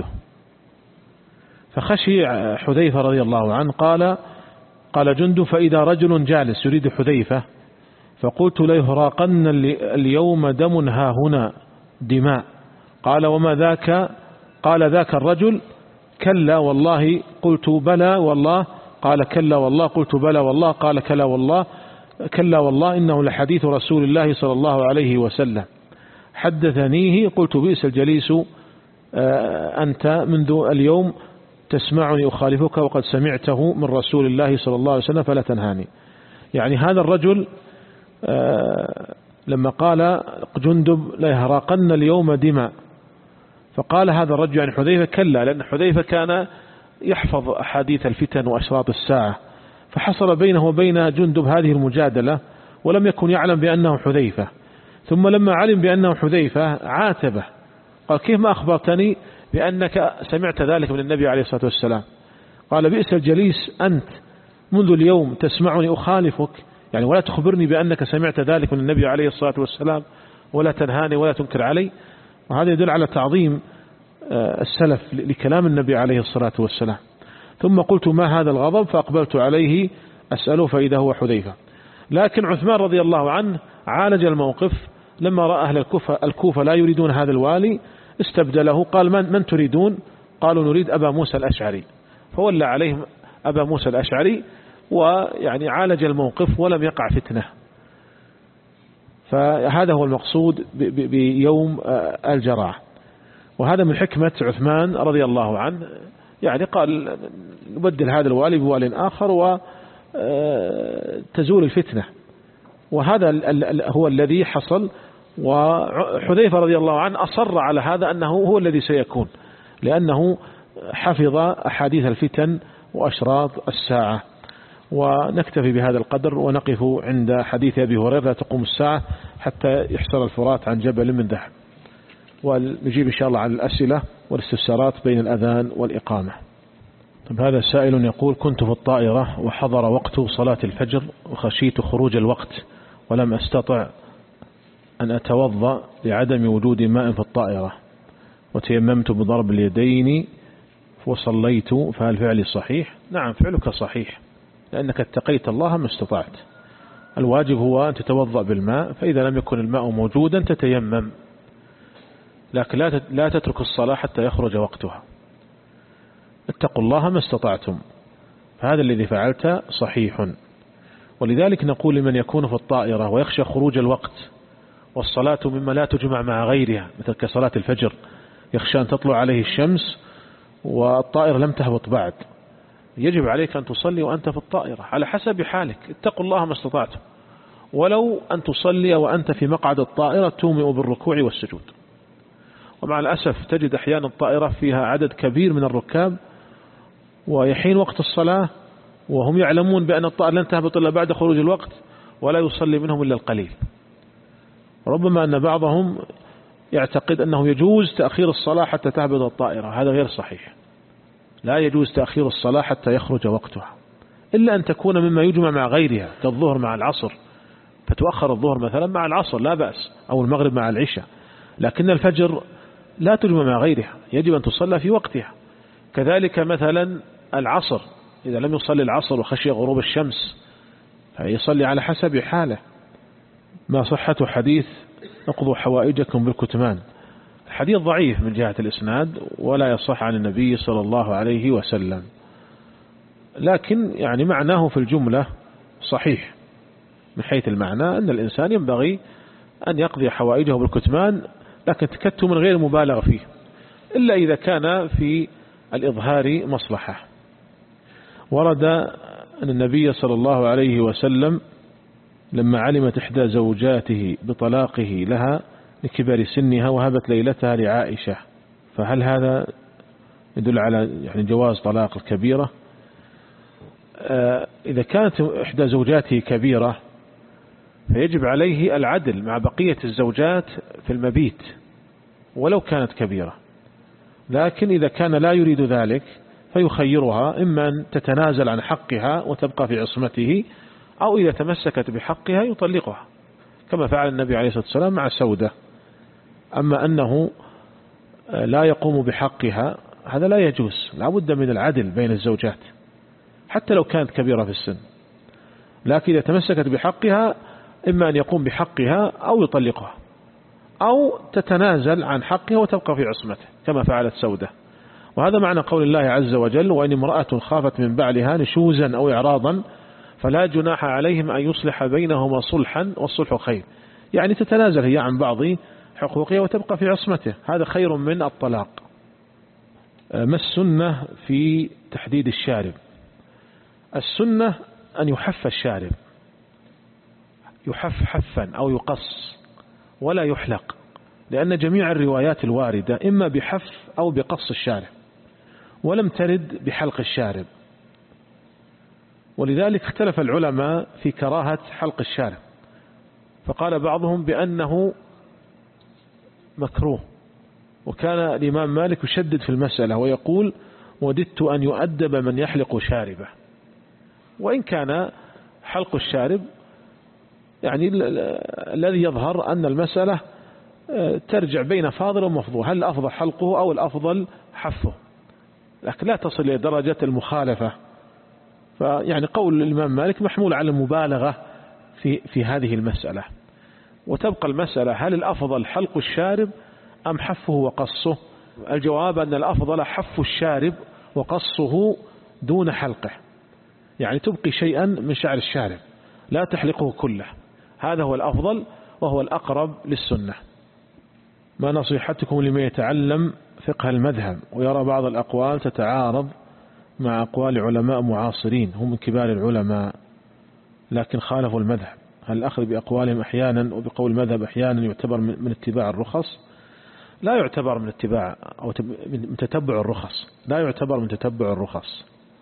فخشي حذيفة رضي الله عنه قال قال جندب: فإذا رجل جالس يريد حذيفة، فقلت: ليهراقن اليوم دم ها هنا دماء. قال: وما ذاك؟ قال: ذاك الرجل. كلا والله. قلت: بلى والله. قال: كلا والله. قلت: بلى والله. قال: كلا والله كلا والله إنه لحديث رسول الله صلى الله عليه وسلم حدثنيه. قلت: بئس الجليس أنت منذ اليوم تسمعني أخالفك وقد سمعته من رسول الله صلى الله عليه وسلم فلا تنهاني. يعني هذا الرجل لما قال جندب: ليهراقن اليوم دماء، فقال هذا الرجل يعني حذيفة: كلا، لأن حذيفة كان يحفظ أحاديث الفتن وأشراط الساعة، فحصل بينه وبين جندب هذه المجادلة ولم يكن يعلم بأنه حذيفة. ثم لما علم بأنه حذيفة عاتبه، قال: كيف ما أخبرتني بأنك سمعت ذلك من النبي عليه الصلاة والسلام؟ قال: بئس الجليس أنت منذ اليوم تسمعني أخالفك، يعني ولا تخبرني بأنك سمعت ذلك من النبي عليه الصلاة والسلام ولا تنهاني ولا تنكر علي. وهذا يدل على تعظيم السلف لكلام النبي عليه الصلاة والسلام. ثم قلت: ما هذا الغضب؟ فأقبلت عليه أسأله فإذا هو حذيفة. لكن عثمان رضي الله عنه عالج الموقف لما رأى أهل الكوفة, الكوفة لا يريدون هذا الوالي، استبدله. قال: من, من تريدون؟ قالوا: نريد أبا موسى الأشعري. فولى عليهم أبا موسى الأشعري، ويعني عالج الموقف ولم يقع فتنة. فهذا هو المقصود بيوم الجرعة. وهذا من حكمة عثمان رضي الله عنه، يعني قال: نبدل هذا الوالي بوالي آخر وتزول الفتنة. وهذا هو الذي حصل. وحذيفة رضي الله عنه أصر على هذا أنه هو الذي سيكون، لأنه حفظ أحاديث الفتن وأشراط الساعة. ونكتفي بهذا القدر ونقف عند حديث أبي هريرة: لا تقوم الساعة حتى يحصل الفرات عن جبل من ذهب. ونجيب إن شاء الله على الأسئلة والاستفسارات بين الأذان والإقامة. طب هذا سائل يقول: كنت في الطائرة وحضر وقت صلاة الفجر وخشيت خروج الوقت ولم أستطع أن أتوضأ لعدم وجود ماء في الطائرة، وتيممت بضرب اليدين وصليت، فهل فعلي صحيح؟ نعم، فعلك صحيح، لأنك اتقيت الله ما استطعت. الواجب هو أن تتوضأ بالماء، فإذا لم يكن الماء موجودا تتيمم، لكن لا تترك الصلاة حتى يخرج وقتها. اتقوا الله ما استطعتم، فهذا الذي فعلت صحيح. ولذلك نقول لمن يكون في الطائرة ويخشى خروج الوقت، والصلاة مما لا تجمع مع غيرها مثل كصلاة الفجر، يخشى أن تطلع عليه الشمس والطائرة لم تهبط بعد، يجب عليك أن تصلي وأنت في الطائرة على حسب حالك. اتقوا الله ما استطعتم، ولو أن تصلي وأنت في مقعد الطائرة تومئ بالركوع والسجود. ومع الأسف تجد أحيانا الطائرة فيها عدد كبير من الركاب، ويحين وقت الصلاة وهم يعلمون بأن الطائرة لن تهبط إلا بعد خروج الوقت، ولا يصلي منهم إلا القليل. ربما أن بعضهم يعتقد أنه يجوز تأخير الصلاة حتى تهبط الطائرة، هذا غير صحيح. لا يجوز تأخير الصلاة حتى يخرج وقتها، إلا أن تكون مما يجمع مع غيرها كالظهر مع العصر، فتؤخر الظهر مثلا مع العصر لا بأس، أو المغرب مع العشاء. لكن الفجر لا تجمع مع غيرها، يجب أن تصلى في وقتها. كذلك مثلا العصر إذا لم يصلي العصر وخشي غروب الشمس فيصلي على حسب حاله. ما صحة حديث اقضوا حوائجكم بالكتمان؟ الحديث ضعيف من جهة الإسناد ولا يصح عن النبي صلى الله عليه وسلم، لكن يعني معناه في الجملة صحيح من حيث المعنى أن الإنسان ينبغي أن يقضي حوائجه بالكتمان، لكن تكتم من غير مبالغ فيه، إلا إذا كان في الإظهار مصلحة. ورد أن النبي صلى الله عليه وسلم لما علمت إحدى زوجاته بطلاقه لها لكبر سنها وهبت ليلتها لعائشة، فهل هذا يدل على يعني جواز طلاق الكبيرة؟ إذا كانت إحدى زوجاته كبيرة فيجب عليه العدل مع بقية الزوجات في المبيت ولو كانت كبيرة، لكن إذا كان لا يريد ذلك فيخيرها إما أن تتنازل عن حقها وتبقى في عصمته، أو إذا تمسكت بحقها يطلقها كما فعل النبي عليه الصلاة والسلام مع سودة. أما أنه لا يقوم بحقها هذا لا يجوز، لا بد من العدل بين الزوجات حتى لو كانت كبيرة في السن، لكن إذا تمسكت بحقها إما أن يقوم بحقها أو يطلقها، أو تتنازل عن حقها وتبقى في عصمته كما فعلت سودة. وهذا معنى قول الله عز وجل: وإن امرأة خافت من بعلها نشوزا أو إعراضا فلا جناح عليهم أن يصلح بينهما صلحا والصلح خير، يعني تتنازل هي عن بعض حقوقها وتبقى في عصمته، هذا خير من الطلاق. ما السنة في تحديد الشارب؟ السنة أن يحف الشارب، يحف حفا أو يقص ولا يحلق، لأن جميع الروايات الواردة إما بحف أو بقص الشارب، ولم ترد بحلق الشارب، ولذلك اختلف العلماء في كراهة حلق الشارب، فقال بعضهم بأنه مكروه، وكان الإمام مالك يشدد في المسألة ويقول: وددت أن يؤدب من يحلق شاربه. وإن كان حلق الشارب يعني الذي يظهر أن المسألة ترجع بين فاضل ومفضول، هل الأفضل حلقه أو الأفضل حفه، لكن لا تصل إلى درجة المخالفة. فيعني قول الإمام مالك محمول على المبالغة في في هذه المسألة، وتبقى المسألة هل الأفضل حلق الشارب أم حفه وقصه؟ الجواب أن الأفضل حف الشارب وقصه دون حلقه، يعني تبقي شيئا من شعر الشارب لا تحلقه كله، هذا هو الأفضل وهو الأقرب للسنة. ما نصيحتكم لمن يتعلم فقه المذهب ويرى بعض الأقوال تتعارض مع أقوال علماء معاصرين هم من كبار العلماء لكن خالفوا المذهب؟ هل الأخذ بأقوالهم أحيانا وبقول المذهب أحيانا يعتبر من اتباع الرخص؟ لا يعتبر من اتباع أو من تتبع الرخص، لا يعتبر من تتبع الرخص.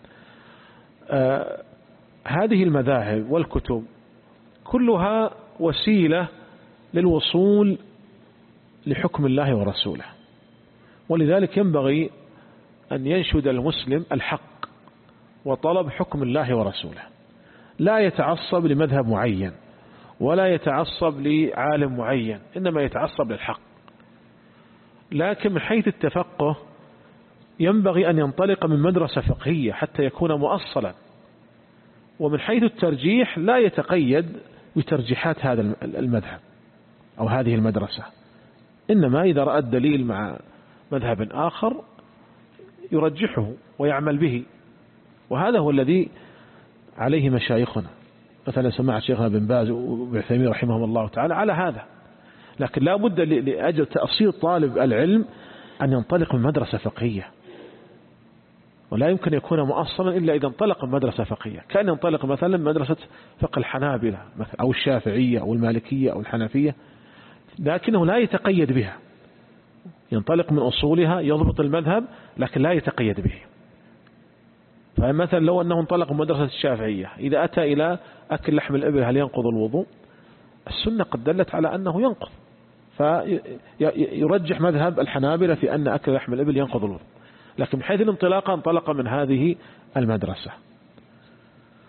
آه هذه المذاهب والكتب كلها وسيلة للوصول لحكم الله ورسوله، ولذلك ينبغي أن ينشد المسلم الحق وطلب حكم الله ورسوله، لا يتعصب لمذهب معين ولا يتعصب لعالم معين، إنما يتعصب للحق. لكن من حيث التفقه ينبغي أن ينطلق من مدرسة فقهية حتى يكون مؤصلا، ومن حيث الترجيح لا يتقيد بترجيحات هذا المذهب أو هذه المدرسة، إنما إذا رأى الدليل مع مذهب آخر يرجحه ويعمل به، وهذا هو الذي عليه مشايخنا، مثلا سماعة شيخنا بن باز وابن عثيمين رحمهم الله تعالى على هذا. لكن لا بد لأجل تأصيل طالب العلم أن ينطلق من مدرسة فقهية، ولا يمكن يكون مؤصلا إلا إذا انطلق من مدرسة فقهية، كان ينطلق مثلا مدرسة فقه الحنابلة أو الشافعية أو المالكية أو الحنفية، لكنه لا يتقيد بها، ينطلق من أصولها يضبط المذهب لكن لا يتقيد به. فمثلا لو أنه انطلق من مدرسة الشافعية إذا أتى إلى أكل لحم الإبل هل ينقض الوضوء؟ السنة قد دلت على أنه ينقض، فيرجح مذهب الحنابلة في أن أكل لحم الإبل ينقض الوضوء، لكن بحيث الانطلاق انطلق من هذه المدرسة.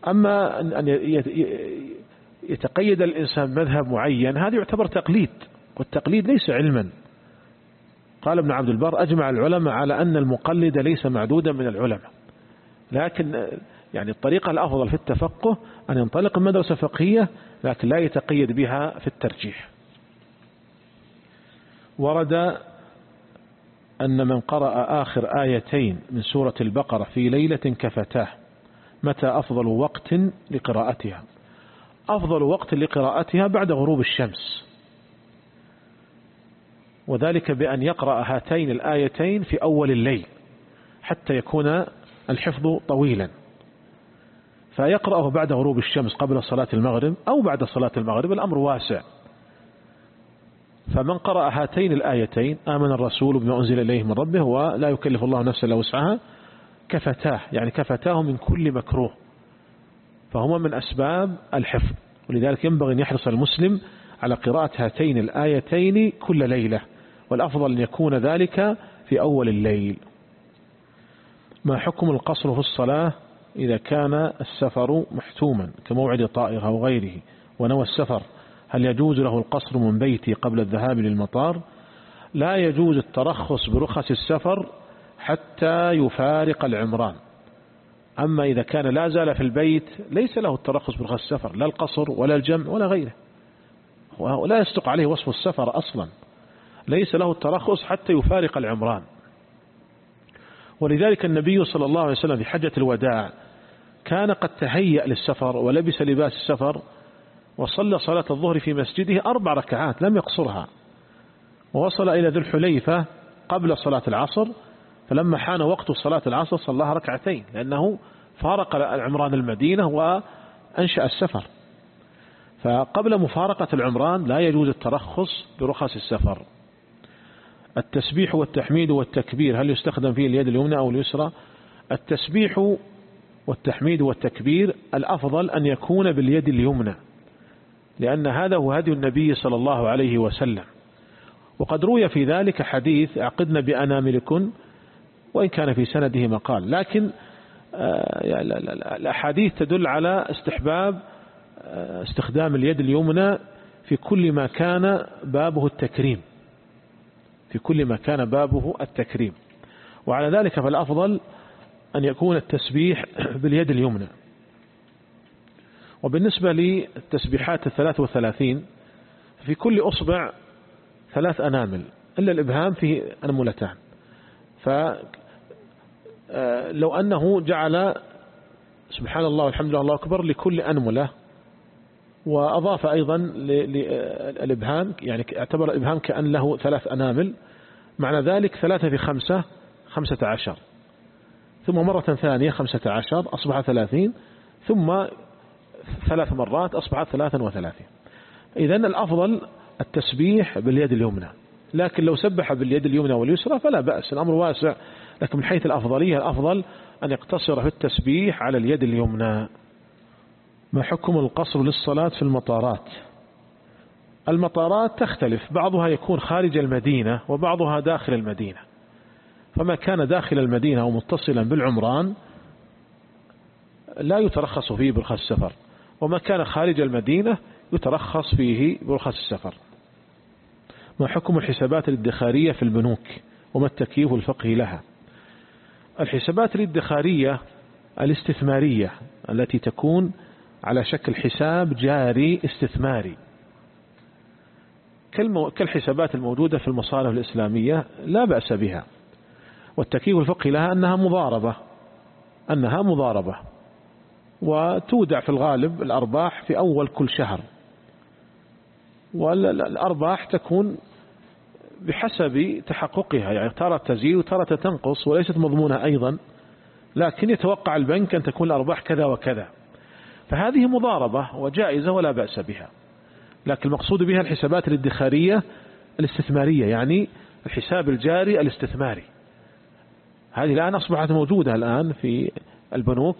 أما أن يتقيد الإنسان مذهب معين هذا يعتبر تقليد، والتقليد ليس علما. قال ابن عبد البر أجمع العلماء على أن المقلد ليس معدودا من العلماء، لكن يعني الطريقة الأفضل في التفقه أن ينطلق من مدرسة فقهية لكن لا يتقيد بها في الترجيح. ورد أن من قرأ آخر آيتين من سورة البقرة في ليلة كفتاه. متى أفضل وقت لقراءتها؟ أفضل وقت لقراءتها بعد غروب الشمس، وذلك بأن يقرأ هاتين الآيتين في أول الليل حتى يكون الحفظ طويلا، فيقرأه بعد غروب الشمس قبل صلاة المغرب أو بعد صلاة المغرب، الأمر واسع. فمن قرأ هاتين الآيتين آمن الرسول بما أنزل إليه من ربه ولا يكلف الله نفسا إلا وسعها كفتاه، يعني كفتاه من كل مكروه، فهما من أسباب الحفظ. ولذلك ينبغي أن يحرص المسلم على قراءة هاتين الآيتين كل ليلة، والأفضل أن يكون ذلك في أول الليل. ما حكم القصر في الصلاة إذا كان السفر محتوما كموعد طائرة أو غيره ونوى السفر؟ هل يجوز له القصر من بيتي قبل الذهاب للمطار؟ لا يجوز الترخص برخص السفر حتى يفارق العمران. أما إذا كان لا زال في البيت ليس له الترخص برخص السفر، لا القصر ولا الجمع ولا غيره، ولا يصدق عليه وصف السفر أصلا، ليس له الترخص حتى يفارق العمران. ولذلك النبي صلى الله عليه وسلم في حجة الوداع كان قد تهيأ للسفر ولبس لباس السفر وصلى صلاة الظهر في مسجده أربع ركعات لم يقصرها، ووصل إلى ذي الحليفة قبل صلاة العصر، فلما حان وقت صلاة العصر صلاها ركعتين لأنه فارق العمران المدينة وأنشأ السفر. فقبل مفارقة العمران لا يجوز الترخص برخص السفر. التسبيح والتحميد والتكبير هل يستخدم فيه اليد اليمنى أو اليسرى؟ التسبيح والتحميد والتكبير الأفضل أن يكون باليد اليمنى، لأن هذا هو هدي النبي صلى الله عليه وسلم. وقد روي في ذلك حديث أعقدن بأناملكن، وإن كان في سنده مقال، لكن الأحاديث تدل على استحباب استخدام اليد اليمنى في كل ما كان بابه التكريم، في كل ما كان بابه التكريم. وعلى ذلك فالأفضل أن يكون التسبيح باليد اليمنى. وبالنسبة للتسبيحات الثلاث وثلاثين في كل أصبع ثلاث أنامل إلا الإبهام فيه أنملتان، فلو أنه جعل سبحان الله والحمد لله الله أكبر لكل أنملة، وأضاف أيضا للإبهام، يعني اعتبر الإبهام كأن له ثلاث أنامل، معنى ذلك ثلاثة في خمسة خمسة عشر، ثم مرة ثانية خمسة عشر أصبح ثلاثين، ثم ثلاث مرات أصبحت ثلاثا وثلاثين. إذن الأفضل التسبيح باليد اليمنى، لكن لو سبح باليد اليمنى واليسرى فلا بأس، الأمر واسع، لكن من حيث الأفضلية الأفضل أن يقتصر في التسبيح على اليد اليمنى. ما حكم القصر للصلاة في المطارات؟ المطارات تختلف، بعضها يكون خارج المدينة وبعضها داخل المدينة، فما كان داخل المدينة أو متصلا بالعمران لا يترخص فيه برخص السفر، وما كان خارج المدينة يترخص فيه برخص السفر. ما حكم الحسابات الادخارية في البنوك وما التكييف الفقهي لها؟ الحسابات الادخارية الاستثمارية التي تكون على شكل حساب جاري استثماري كالحسابات الموجودة في المصارف الإسلامية لا بأس بها، والتكييف الفقهي لها أنها مضاربة أنها مضاربة وتودع في الغالب الأرباح في أول كل شهر، والأرباح تكون بحسب تحققها، يعني ترى تزيد وترى تنقص وليست مضمونة أيضا، لكن يتوقع البنك أن تكون الأرباح كذا وكذا، فهذه مضاربة وجائزة ولا بأس بها. لكن المقصود بها الحسابات الادخارية الاستثمارية، يعني الحساب الجاري الاستثماري، هذه الآن أصبحت موجودة الآن في البنوك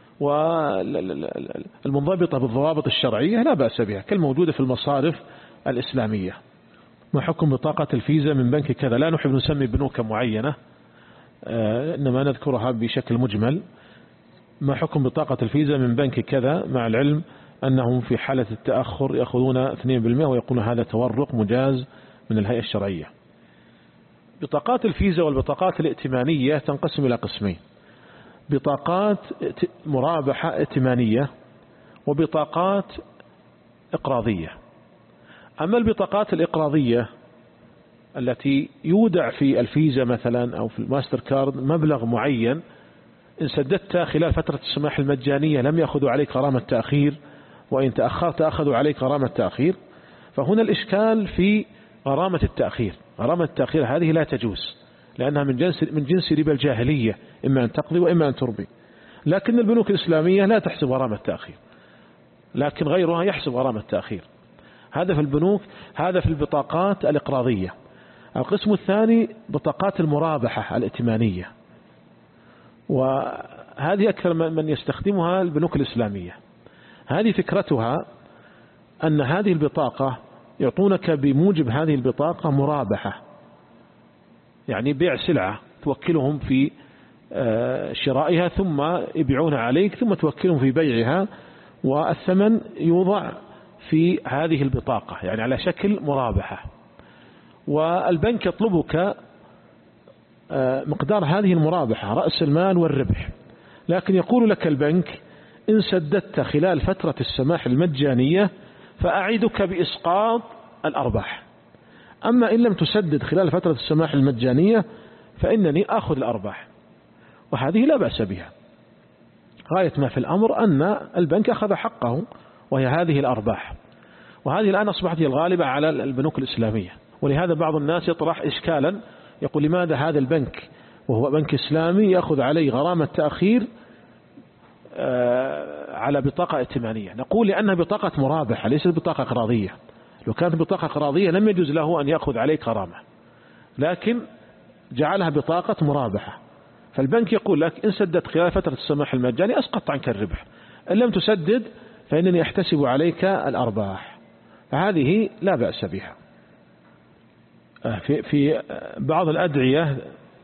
والمنضبطة بالضوابط الشرعية لا بأس بها كالموجودة في المصارف الإسلامية. ما حكم بطاقة الفيزا من بنك كذا؟ لا نحب نسمي بنوك معينة، إنما نذكرها بشكل مجمل. ما حكم بطاقة الفيزا من بنك كذا، مع العلم أنهم في حالة التأخر يأخذون اثنين بالمئة ويقولون هذا تورق مجاز من الهيئة الشرعية. بطاقات الفيزا والبطاقات الائتمانية تنقسم إلى قسمين: بطاقات مرابحة ائتمانية وبطاقات إقراضية. أما البطاقات الإقراضية التي يودع في الفيزا مثلا أو في الماستر كارد مبلغ معين، إن سددت خلال فترة السماح المجانية لم يأخذوا عليك غرامة تأخير، وإن تأخرت أخذوا عليك غرامة تأخير. فهنا الإشكال في غرامة التأخير. غرامة التأخير هذه لا تجوز، لأنها من جنس من جنس ربا الجاهلية، إما أن تقضي وإما أن تربي. لكن البنوك الإسلامية لا تحسب غرامة التأخير، لكن غيرها يحسب غرامة التأخير. هذا في البنوك، هذا في البطاقات الإقراضية. القسم الثاني بطاقات المرابحة الائتمانية، وهذه أكثر من يستخدمها البنوك الإسلامية. هذه فكرتها أن هذه البطاقة يعطونك بموجب هذه البطاقة مرابحة، يعني بيع سلعة توكلهم في شرائها ثم يبيعونها عليك ثم توكلهم في بيعها، والثمن يوضع في هذه البطاقة يعني على شكل مرابحة. والبنك يطلبك مقدار هذه المرابحة، رأس المال والربح، لكن يقول لك البنك إن سددت خلال فترة السماح المجانية فأعيدك بإسقاط الأرباح، أما إن لم تسدد خلال فترة السماح المجانية فإنني أخذ الأرباح. وهذه لا بأس بها. غاية ما في الأمر أن البنك أخذ حقه وهي هذه الأرباح، وهذه الآن أصبحت هي الغالبة على البنوك الإسلامية. ولهذا بعض الناس يطرح إشكالا يقول لماذا هذا البنك وهو بنك إسلامي يأخذ عليه غرامة تأخير على بطاقة ائتمانية؟ نقول لأنها بطاقة مرابحة ليست بطاقة قراضية. لو كانت بطاقة قراضية لم يجوز له أن يأخذ عليك غرامة، لكن جعلها بطاقة مرابحة. فالبنك يقول لك إن سددت خلال فترة السماح المجاني أسقط عنك الربح، إن لم تسدد فإنني أحتسب عليك الأرباح. فهذه لا بأس بها. في في بعض الأدعية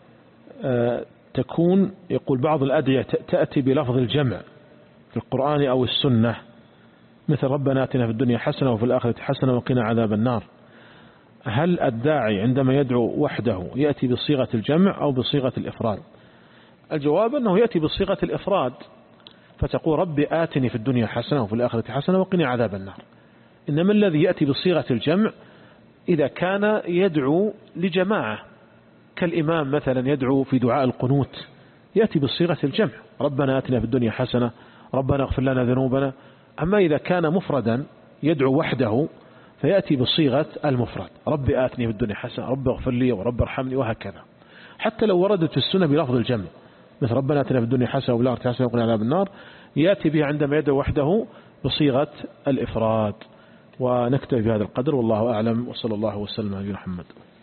تكون يقول بعض الأدعية تأتي بلفظ الجمع في القرآن أو السنة، مثل ربنا آتنا في الدنيا حسنة وفي الآخرة حسنة وقنا عذاب النار. هل الداعي عندما يدعو وحده يأتي بصيغة الجمع أو بصيغة الإفراد؟ الجواب أنه يأتي بصيغة الإفراد، فتقول ربي آتني في الدنيا حسنة وفي الآخرة حسنة وقنا عذاب النار. إنما الذي يأتي بصيغة الجمع إذا كان يدعو لجماعة، كالإمام مثلا يدعو في دعاء القنوت يأتي بصيغة الجمع، ربنا آتنا في الدنيا حسنة ربنا اغفر لنا ذنوبنا. أما إذا كان مفردا يدعو وحده فيأتي بصيغة المفرد، ربي آتني في الدنيا حسنة رب اغفر لي ورب ارحمني، وهكذا. حتى لو وردت في السنة بلفظ الجمع مثل ربنا آتنا في الدنيا حسنة وفي الآخرة حسنة وقنا عذاب النار، يأتي بها عندما يدعو وحده بصيغة الإفراد. ونكتفي بهذا القدر والله أعلم، وصلى الله وسلم على نبينا محمد.